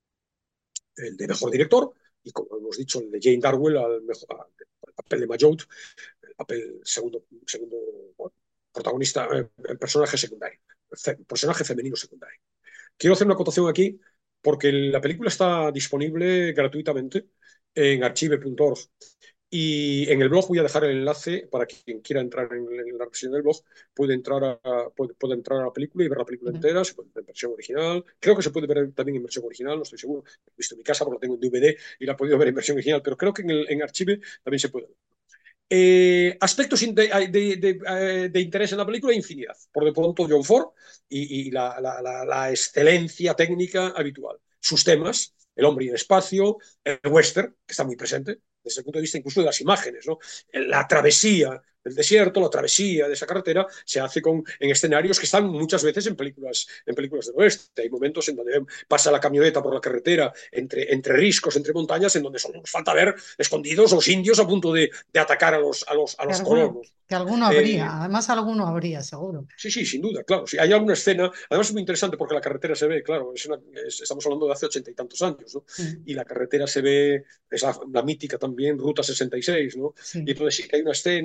el de mejor director, y como hemos dicho, el de Jane Darwell al, mejor, al papel de Majout, el papel segundo, segundo bueno, protagonista, eh, personaje secundario, fe, personaje femenino secundario. Quiero hacer una acotación aquí porque la película está disponible gratuitamente en archive punto org. Y en el blog voy a dejar el enlace para quien quiera entrar en, en la versión del blog, puede entrar, a, puede, puede entrar a la película y ver la película uh-huh. entera, se puede ver en versión original, creo que se puede ver también en versión original, no estoy seguro, he visto en mi casa porque la tengo en D V D y la he podido ver en versión original, pero creo que en, el, en Archive también se puede ver. Eh, aspectos de, de, de, de interés en la película, infinidad. Por de pronto, John Ford y, y la, la, la, la excelencia técnica habitual. Sus temas, el hombre y el espacio, el western, que está muy presente, desde el punto de vista incluso de las imágenes, ¿no? La travesía del desierto, la travesía de esa carretera, se hace con, en escenarios que están muchas veces en películas, en películas del oeste. Hay momentos en donde pasa la camioneta por la carretera entre, entre riscos, entre montañas, en donde solo nos falta ver escondidos los indios a punto de, de atacar a los, a los, a los que colonos. Alguno, que alguno habría, eh, además alguno habría, seguro. Sí, sí, sin duda, claro. Sí, hay alguna escena, además es muy interesante porque la carretera se ve, claro, es una, es, estamos hablando de hace ochenta y tantos años, ¿no? Mm. Y la carretera se ve, es la, la mítica también, Ruta sesenta y seis, ¿no? Sí. Y entonces sí que hay una escena de fondo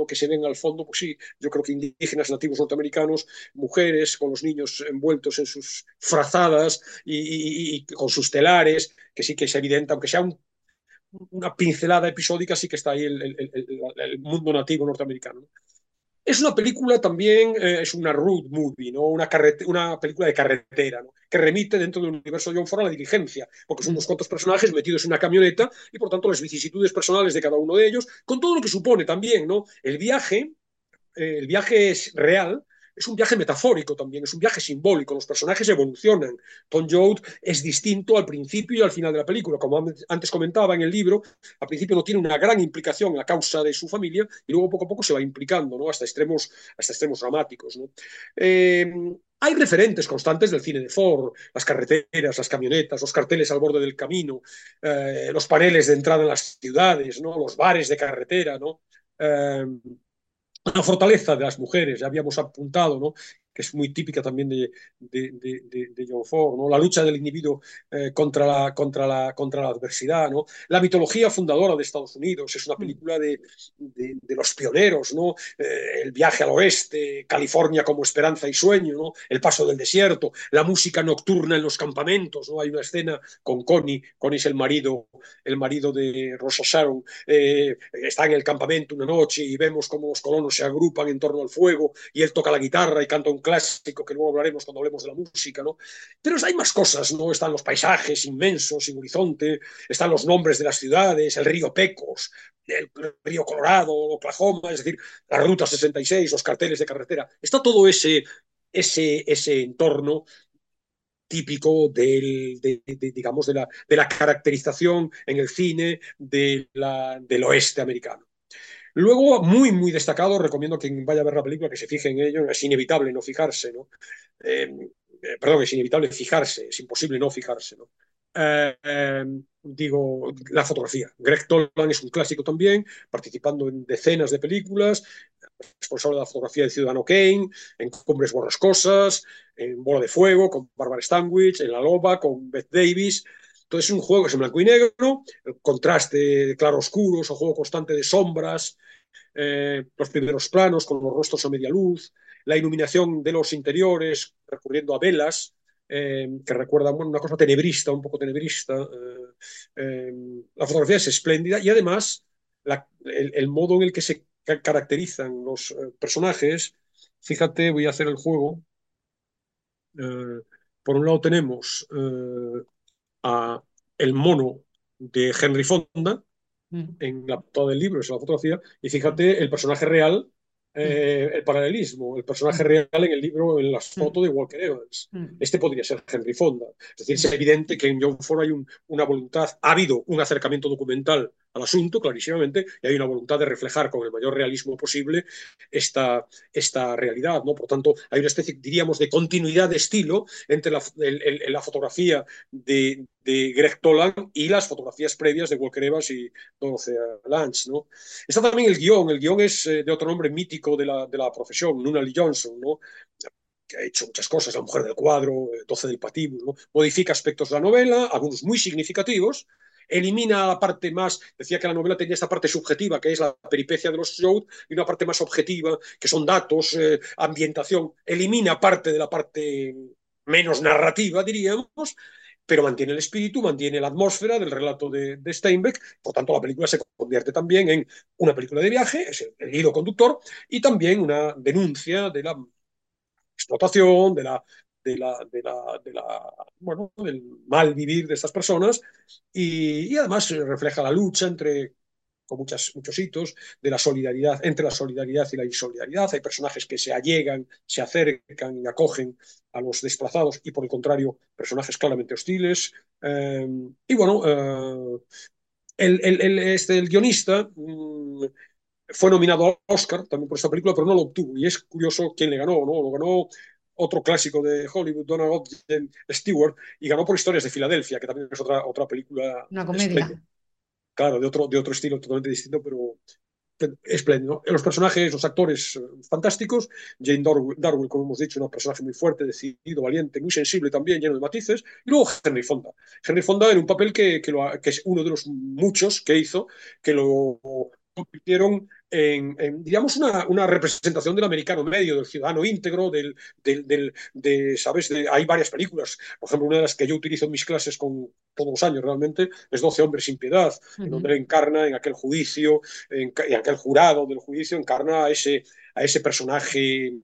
¿no? Que se ven al fondo, pues sí, yo creo que indígenas, nativos norteamericanos, mujeres con los niños envueltos en sus frazadas y, y, y con sus telares, que sí que es evidente, aunque sea un, una pincelada episódica, sí que está ahí el, el, el, el mundo nativo norteamericano, ¿no? Es una película también, eh, es una road movie, ¿no? Una, carrete, una película de carretera, ¿no? Que remite dentro del universo de John Ford a la diligencia, porque son unos cuantos personajes metidos en una camioneta y por tanto las vicisitudes personales de cada uno de ellos, con todo lo que supone también, ¿no? El viaje, eh, el viaje es real, es un viaje metafórico también, es un viaje simbólico, los personajes evolucionan. Tom Joad es distinto al principio y al final de la película, como antes comentaba en el libro, al principio no tiene una gran implicación en la causa de su familia y luego poco a poco se va implicando, ¿no? hasta, extremos, hasta extremos dramáticos, ¿no? Eh, hay referentes constantes del cine de Ford, las carreteras, las camionetas, los carteles al borde del camino, eh, los paneles de entrada en las ciudades, ¿no? Los bares de carretera, ¿no? Eh, la fortaleza de las mujeres, ya habíamos apuntado, ¿no? Que es muy típica también de, de, de, de John Ford, ¿no? La lucha del individuo eh, contra, la, contra, la, contra la adversidad, ¿no? La mitología fundadora de Estados Unidos, es una película de, de, de los pioneros, ¿no? Eh, el viaje al oeste, California como esperanza y sueño, ¿no? El paso del desierto, la música nocturna en los campamentos, ¿no? Hay una escena con Connie, Connie es el marido, el marido de Rosa Sharon, eh, está en el campamento una noche y vemos cómo los colonos se agrupan en torno al fuego y él toca la guitarra y canta un clásico que luego hablaremos cuando hablemos de la música, ¿no? Pero hay más cosas, ¿no? Están los paisajes inmensos sin horizonte, están los nombres de las ciudades, el río Pecos, el río Colorado, Oklahoma, es decir, la Ruta sesenta y seis, los carteles de carretera. Está todo ese, ese, ese entorno típico del, de, de, digamos, de la, de la caracterización en el cine de la, del oeste americano. Luego, muy, muy destacado, recomiendo que quien vaya a ver la película que se fije en ello, es inevitable no fijarse, ¿no? Eh, eh, perdón, es inevitable fijarse, es imposible no fijarse, ¿no? Eh, eh, digo, la fotografía. Greg Toland es un clásico también, participando en decenas de películas, responsable de la fotografía de Ciudadano Kane, en Cumbres Borrascosas, en Bola de Fuego, con Barbara Stanwyck, en La Loba, con Bette Davis. Entonces es un juego que es en blanco y negro, el contraste de claro-oscuros, o juego constante de sombras, eh, los primeros planos con los rostros a media luz, la iluminación de los interiores recurriendo a velas, eh, que recuerdan, bueno, una cosa tenebrista, un poco tenebrista. Eh, eh, la fotografía es espléndida y además la, el, el, modo en el que se caracterizan los eh, personajes, fíjate, voy a hacer el juego. Eh, por un lado tenemos eh, a el mono de Henry Fonda, mm. en la portada del libro, es la fotografía, y fíjate el personaje real, eh, el paralelismo, el personaje real en el libro, en las fotos de Walker Evans. Este podría ser Henry Fonda. Es decir, es evidente que en John Ford hay un, una voluntad, ha habido un acercamiento documental al asunto, clarísimamente, y hay una voluntad de reflejar con el mayor realismo posible esta, esta realidad, ¿no? Por tanto, hay una especie, diríamos, de continuidad de estilo entre la, el, el, la fotografía de, de Greg Toland y las fotografías previas de Walker Evans y Dorothea Lange, ¿no? Está también el guión, el guión es eh, de otro nombre mítico de la, de la profesión, Nunnally Johnson, ¿no? Que ha hecho muchas cosas, La mujer del cuadro, doce del patíbulo, ¿no? Modifica aspectos de la novela, algunos muy significativos, elimina la parte más, decía que la novela tenía esta parte subjetiva, que es la peripecia de los Joad, y una parte más objetiva, que son datos, eh, ambientación, elimina parte de la parte menos narrativa, diríamos, pero mantiene el espíritu, mantiene la atmósfera del relato de, de Steinbeck, por tanto la película se convierte también en una película de viaje, es el, el hilo conductor, y también una denuncia de la explotación, de la, de la, de la, de la bueno, del mal vivir de estas personas, y, y además refleja la lucha entre, con muchas, muchos hitos, de la solidaridad, entre la solidaridad y la insolidaridad. Hay personajes que se allegan, se acercan y acogen a los desplazados, y por el contrario, personajes claramente hostiles. Eh, y bueno, eh, el, el, el, este, el guionista mmm, fue nominado al Oscar también por esta película, pero no lo obtuvo. Y es curioso quién le ganó, ¿no? Lo ganó otro clásico de Hollywood, Donald Ogden Stewart, y ganó por Historias de Filadelfia, que también es otra, otra película. Una comedia. Espléndida. Claro, de otro, de otro estilo totalmente distinto, pero espléndido. Los personajes, los actores fantásticos. Jane Darwin, Darwin, como hemos dicho, un personaje muy fuerte, decidido, valiente, muy sensible también, lleno de matices. Y luego Henry Fonda. Henry Fonda en un papel que, que, lo, que es uno de los muchos que hizo, que lo convirtieron en, en digamos, una, una, representación del americano medio, del ciudadano íntegro, del, del, del de, ¿sabes? De, hay varias películas. Por ejemplo, una de las que yo utilizo en mis clases con todos los años realmente es doce hombres sin piedad, Uh en -huh. donde él encarna en aquel juicio, en, en aquel jurado del juicio, encarna a ese, a ese personaje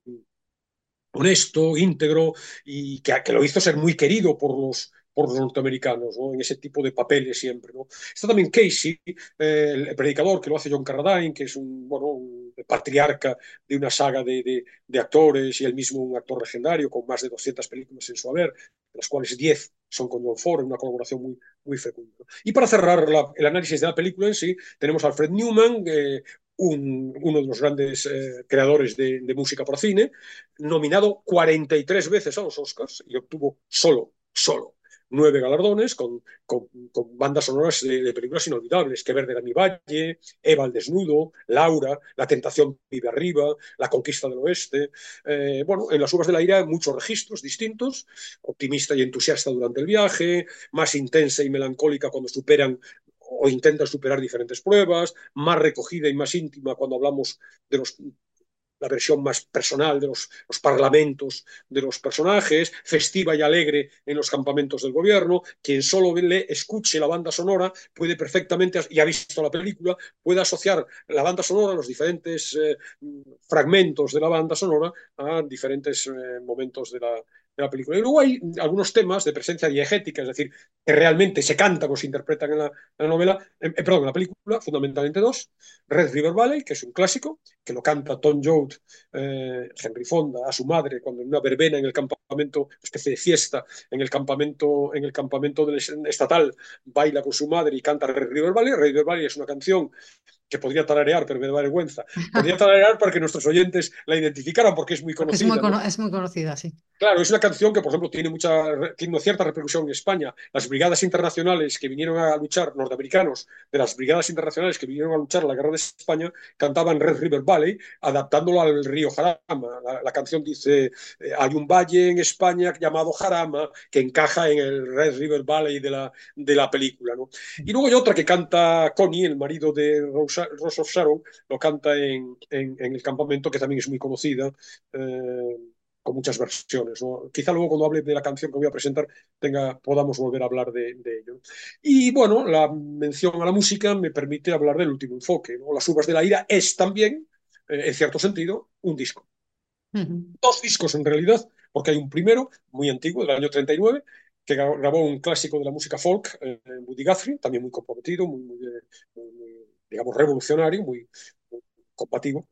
honesto, íntegro, y que, que lo hizo ser muy querido por los, por los norteamericanos, ¿no? En ese tipo de papeles siempre, ¿no? Está también Casey, eh, el, el predicador, que lo hace John Carradine, que es un, bueno, un patriarca de una saga de, de, de actores, y él mismo un actor legendario con más de doscientas películas en su haber, de las cuales diez son con John Ford, en una colaboración muy, muy fecunda. Y para cerrar la, el análisis de la película en sí, tenemos a Alfred Newman, eh, un, uno de los grandes eh, creadores de, de música para cine, nominado cuarenta y tres veces a los Oscars y obtuvo solo, solo nueve galardones con, con, con bandas sonoras de, de, películas inolvidables: Que verde era mi valle, Eva al desnudo, Laura, La tentación vive arriba, La conquista del oeste. Eh, bueno, en Las uvas de la ira hay muchos registros distintos: optimista y entusiasta durante el viaje, más intensa y melancólica cuando superan o intentan superar diferentes pruebas, más recogida y más íntima cuando hablamos de los la versión más personal de los, los parlamentos de los personajes, festiva y alegre en los campamentos del gobierno. Quien solo le escuche la banda sonora puede perfectamente, y ha visto la película, puede asociar la banda sonora, los diferentes eh, fragmentos de la banda sonora, a diferentes eh, momentos de la, de la película. Y luego hay algunos temas de presencia diegética, es decir, que realmente se cantan o se interpretan en la, en la novela, eh, perdón, en la película, fundamentalmente dos: Red River Valley, que es un clásico, que lo canta Tom Joad, eh, Henry Fonda, a su madre, cuando en una verbena en el campamento, una especie de fiesta, en el campamento, en el campamento del estatal, baila con su madre y canta Red River Valley. Red River Valley es una canción que podría tararear, pero me da vergüenza. Podría tararear para que nuestros oyentes la identificaran, porque es muy Porque es conocida, muy, ¿no? cono es muy conocida, sí. Claro, es una canción que, por ejemplo, tiene, mucha, tiene una cierta repercusión en España. Las brigadas internacionales que vinieron a luchar, norteamericanos, de las brigadas internacionales que vinieron a luchar en la guerra de España, cantaban Red River Valley, adaptándolo al río Jarama. La, la canción dice: eh, hay un valle en España llamado Jarama que encaja en el Red River Valley de la, de la película, ¿no? Y luego hay otra que canta Connie, el marido de Rose, Rose of Sharon, lo canta en, en, en el campamento, que también es muy conocida. Eh, con muchas versiones, ¿no? Quizá luego, cuando hable de la canción que voy a presentar, tenga, podamos volver a hablar de, de ello. Y bueno, la mención a la música me permite hablar del último enfoque, ¿no? Las uvas de la ira es también, eh, en cierto sentido, un disco. Uh -huh. Dos discos en realidad, porque hay un primero, muy antiguo, del año treinta y nueve, que grabó un clásico de la música folk, eh, Buddy Guthrie, también muy comprometido, muy, muy, muy, muy digamos, revolucionario, muy, muy combativo.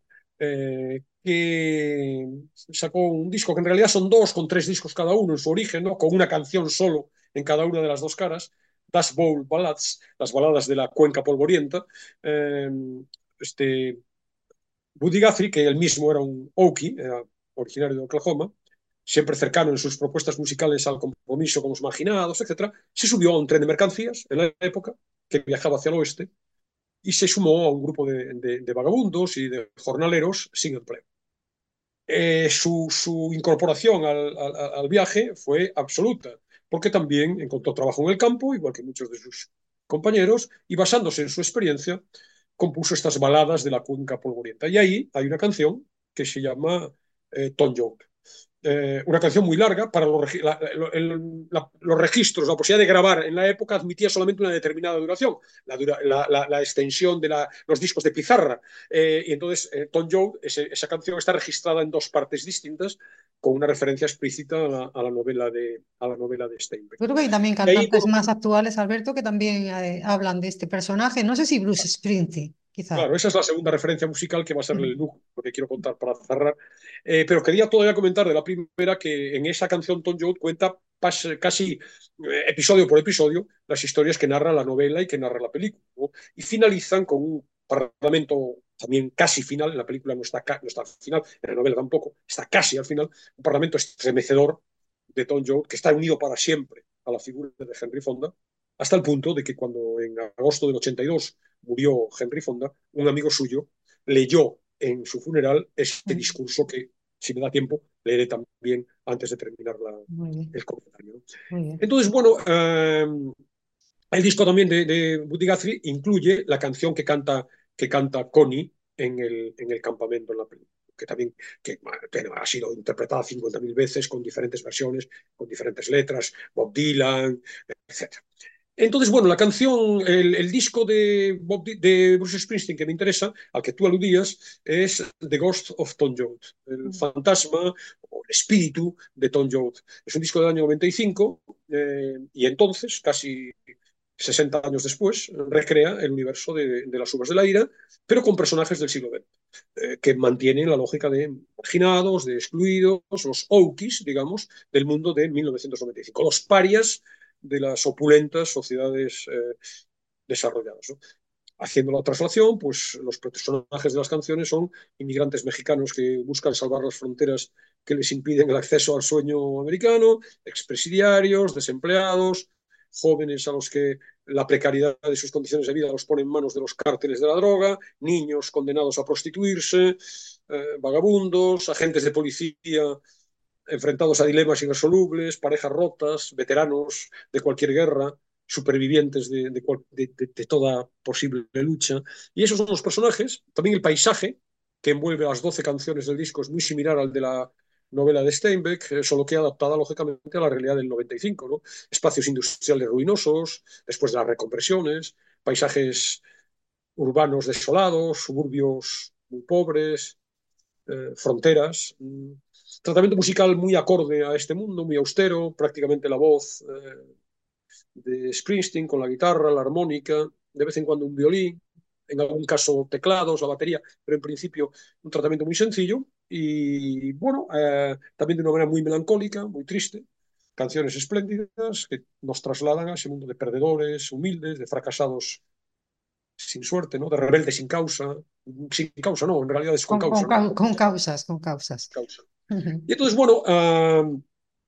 Eh, que sacó un disco que en realidad son dos, con tres discos cada uno en su origen, ¿no? Con una canción solo en cada una de las dos caras: Dust Bowl Ballads, las baladas de la cuenca polvorienta. Eh, este, Buddy Guthrie, que él mismo era un Okie, era originario de Oklahoma, siempre cercano en sus propuestas musicales al compromiso con los marginados, etcétera, se subió a un tren de mercancías en la época que viajaba hacia el oeste y se sumó a un grupo de, de, de vagabundos y de jornaleros sin empleo. Eh, su, su, incorporación al, al, al, viaje fue absoluta, porque también encontró trabajo en el campo, igual que muchos de sus compañeros, y basándose en su experiencia, compuso estas baladas de la cuenca polvorienta. Y ahí hay una canción que se llama eh, Tom Joad. Eh, una canción muy larga para los, la, el, la, los registros, la posibilidad de grabar en la época admitía solamente una determinada duración, la, dura, la, la, la extensión de la, los discos de pizarra, eh, y entonces eh, Tom Joad, ese, esa canción está registrada en dos partes distintas, con una referencia explícita a la, a la novela de a la novela de Steinbeck. Creo que hay también Y ahí, cantantes bueno, más actuales, Alberto, que también eh, hablan de este personaje. No sé si Bruce Springsteen, quizá. claro, esa es la segunda referencia musical que va a ser el lujo, lo que quiero contar para cerrar. Eh, pero quería todavía comentar de la primera que en esa canción Tom Joad cuenta casi eh, episodio por episodio las historias que narra la novela y que narra la película, ¿no? Y finalizan con un parlamento también casi final. En la película no está, no está al final, en la novela tampoco, está casi al final. Un parlamento estremecedor de Tom Joad que está unido para siempre a la figura de Henry Fonda, hasta el punto de que cuando en agosto del ochenta y dos murió Henry Fonda, un amigo suyo leyó en su funeral este discurso que, si me da tiempo, leeré también antes de terminar la, el comentario, ¿no? Muy bien. Entonces, bueno, eh, el disco también de, de Buddy Guthrie incluye la canción que canta que canta Connie en el, en el campamento en la película, que también que, que ha sido interpretada cincuenta mil veces con diferentes versiones, con diferentes letras, Bob Dylan, etcétera. Entonces, bueno, la canción, el, el disco de, Bob, de Bruce Springsteen que me interesa, al que tú aludías, es The Ghost of Tom Joad, el fantasma o el espíritu de Tom Joad. Es un disco del año noventa y cinco eh, y entonces, casi sesenta años después, recrea el universo de, de las Uvas de la Ira, pero con personajes del siglo veinte, eh, que mantienen la lógica de marginados, de excluidos, los Okies, digamos, del mundo de mil novecientos noventa y cinco, los parias de las opulentas sociedades eh, desarrolladas, ¿no? Haciendo la traslación, pues los personajes de las canciones son inmigrantes mexicanos que buscan salvar las fronteras que les impiden el acceso al sueño americano, expresidiarios, desempleados, jóvenes a los que la precariedad de sus condiciones de vida los pone en manos de los cárteles de la droga, niños condenados a prostituirse, eh, vagabundos, agentes de policía enfrentados a dilemas irresolubles, parejas rotas, veteranos de cualquier guerra, supervivientes de, de, de, de, toda posible lucha. Y esos son los personajes. También el paisaje que envuelve las doce canciones del disco es muy similar al de la novela de Steinbeck, solo que adaptada lógicamente a la realidad del noventa y cinco, ¿no? Espacios industriales ruinosos, después de las reconversiones, paisajes urbanos desolados, suburbios muy pobres, eh, fronteras. Tratamiento musical muy acorde a este mundo, muy austero, prácticamente la voz eh, de Springsteen con la guitarra, la armónica, de vez en cuando un violín, en algún caso teclados, la batería, pero en principio un tratamiento muy sencillo y bueno, eh, también de una manera muy melancólica, muy triste, canciones espléndidas que nos trasladan a ese mundo de perdedores, humildes, de fracasados sin suerte, ¿no? De rebeldes sin causa, sin causa no, en realidad es con Con, con, causa, ¿no? con causas, con causas. Causa. Y entonces, bueno, uh,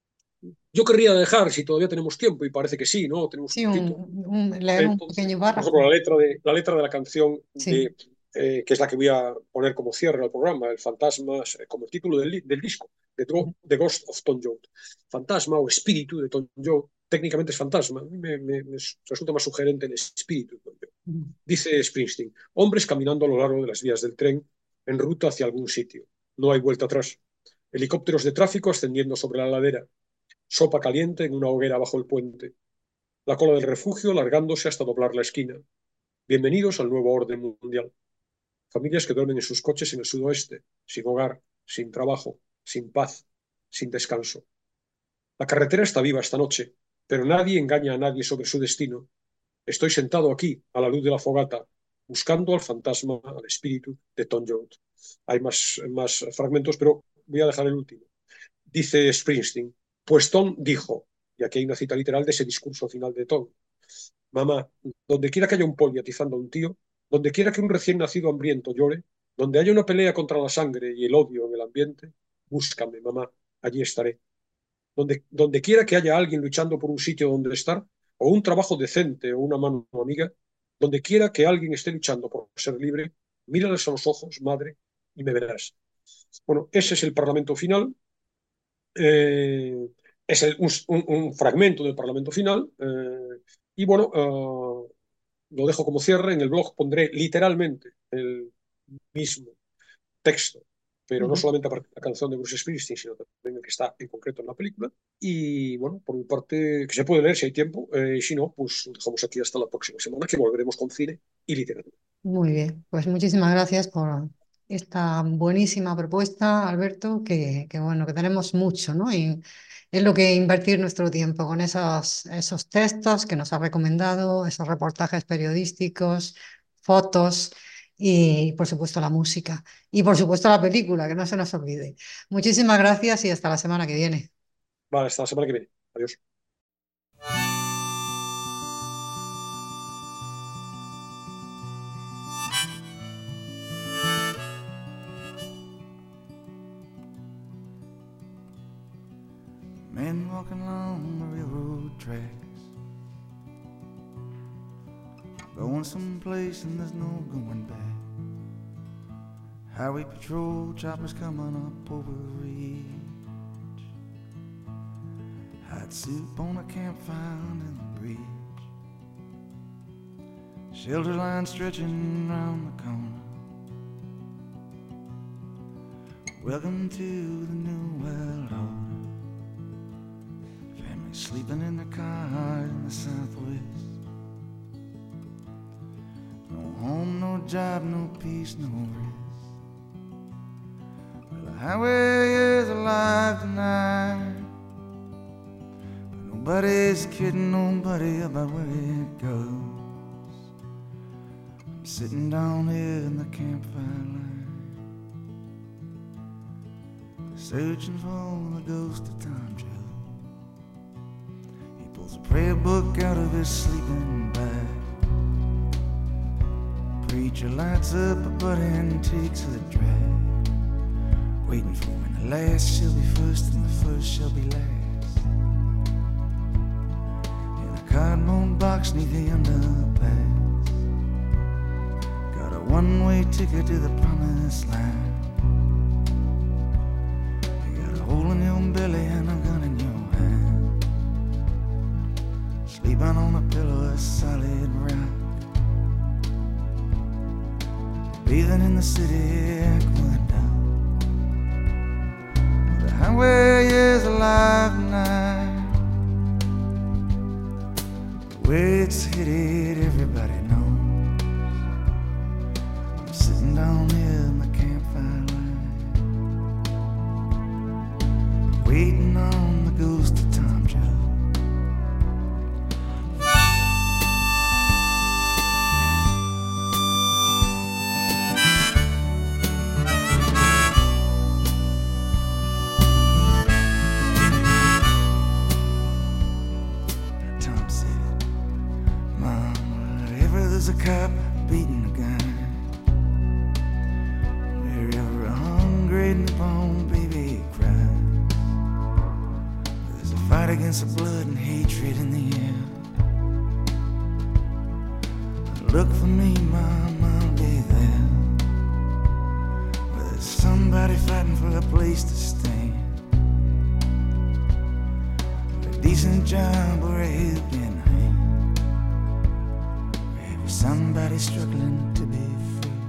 yo querría dejar, si todavía tenemos tiempo, y parece que sí, ¿no? Tenemos Sí, un un, poquito. un, leer un Entonces, pequeño por ejemplo, párrafo. la letra de la, letra de la canción, Sí. de, eh, que es la que voy a poner como cierre al programa, El Fantasma, como el título del, del disco, de The Ghost of Tom Joad. Fantasma o espíritu de Tom Joad, técnicamente es fantasma. A mí me, me, me resulta más sugerente el espíritu de Tom Joad. Dice Springsteen, hombres caminando a lo largo de las vías del tren en ruta hacia algún sitio. No hay vuelta atrás. Helicópteros de tráfico ascendiendo sobre la ladera. Sopa caliente en una hoguera bajo el puente. La cola del refugio largándose hasta doblar la esquina. Bienvenidos al nuevo orden mundial. Familias que duermen en sus coches en el sudoeste, sin hogar, sin trabajo, sin paz, sin descanso. La carretera está viva esta noche, pero nadie engaña a nadie sobre su destino. Estoy sentado aquí, a la luz de la fogata, buscando al fantasma, al espíritu de Tom Joad. Hay más, más fragmentos, pero voy a dejar el último. Dice Springsteen, pues Tom dijo, y aquí hay una cita literal de ese discurso final de Tom, mamá, donde quiera que haya un poli atizando a un tío, donde quiera que un recién nacido hambriento llore, donde haya una pelea contra la sangre y el odio en el ambiente, búscame, mamá, allí estaré. Donde, donde quiera que haya alguien luchando por un sitio donde estar, o un trabajo decente o una mano amiga, donde quiera que alguien esté luchando por ser libre, mírales a los ojos, madre, y me verás. Bueno, ese es el Parlamento final. Eh, es el, un, un, un, fragmento del Parlamento final. Eh, y bueno, uh, lo dejo como cierre. En el blog pondré literalmente el mismo texto, pero no solamente a partir de la canción de Bruce Springsteen, sino también el que está en concreto en la película. Y bueno, por mi parte, que se puede leer si hay tiempo, eh, y si no, pues lo dejamos aquí hasta la próxima semana, que volveremos con cine y literatura. Muy bien, pues muchísimas gracias por esta buenísima propuesta, Alberto, que, que bueno, que tenemos mucho, ¿no? Y es lo que invertir nuestro tiempo con esos, esos textos que nos ha recomendado, esos reportajes periodísticos, fotos y, por supuesto, la música. Y, por supuesto, la película, que no se nos olvide. Muchísimas gracias y hasta la semana que viene. Vale, hasta la semana que viene. Adiós. Men walking along the railroad tracks, going someplace and there's no going back. Highway patrol choppers coming up over the ridge. Hot soup on a campfire in the bridge. Shelter line stretching round the corner. Welcome to the new world order. Family sleeping in their car in the southwest. No home, no job, no peace, no rest. Well, the highway is alive tonight, but nobody's kidding nobody about where it goes. I'm sitting down here in the campfire line, searching for the ghost of Tom Joe. He pulls a prayer book out of his sleeping bag. Preacher lights up a butt and takes a drag, waiting for when the last shall be first and the first shall be last. In a cardboard box neath the underpass, got a one-way ticket to the promised land. Hole in your belly and a gun in your hand, sleeping on a pillow of solid rock, bathing in the city aqueduct. The highway is alive tonight, the way it's headed everybody knows. I'm sitting down here in the campfire line, waiting on the ghost of Tom Joe. Tom said, Mom, wherever there's a cop beating a gun, wherever a hungry newborn baby cries, there's a fight against the blood and hatred in the air. Look for me, Mom, I'll be there. Where there's somebody fighting for a place to stand, a decent job or a helping hand, wherever somebody's struggling to be free.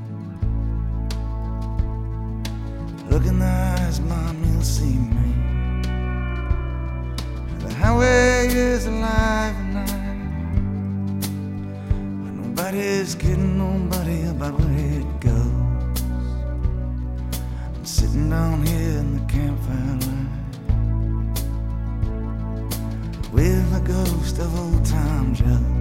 Look in the eyes, Mom, you'll see me. The highway is alive tonight, but nobody's kidding nobody about where it goes. I'm sitting down here in the campfire line, with the ghost of old Tom Joe.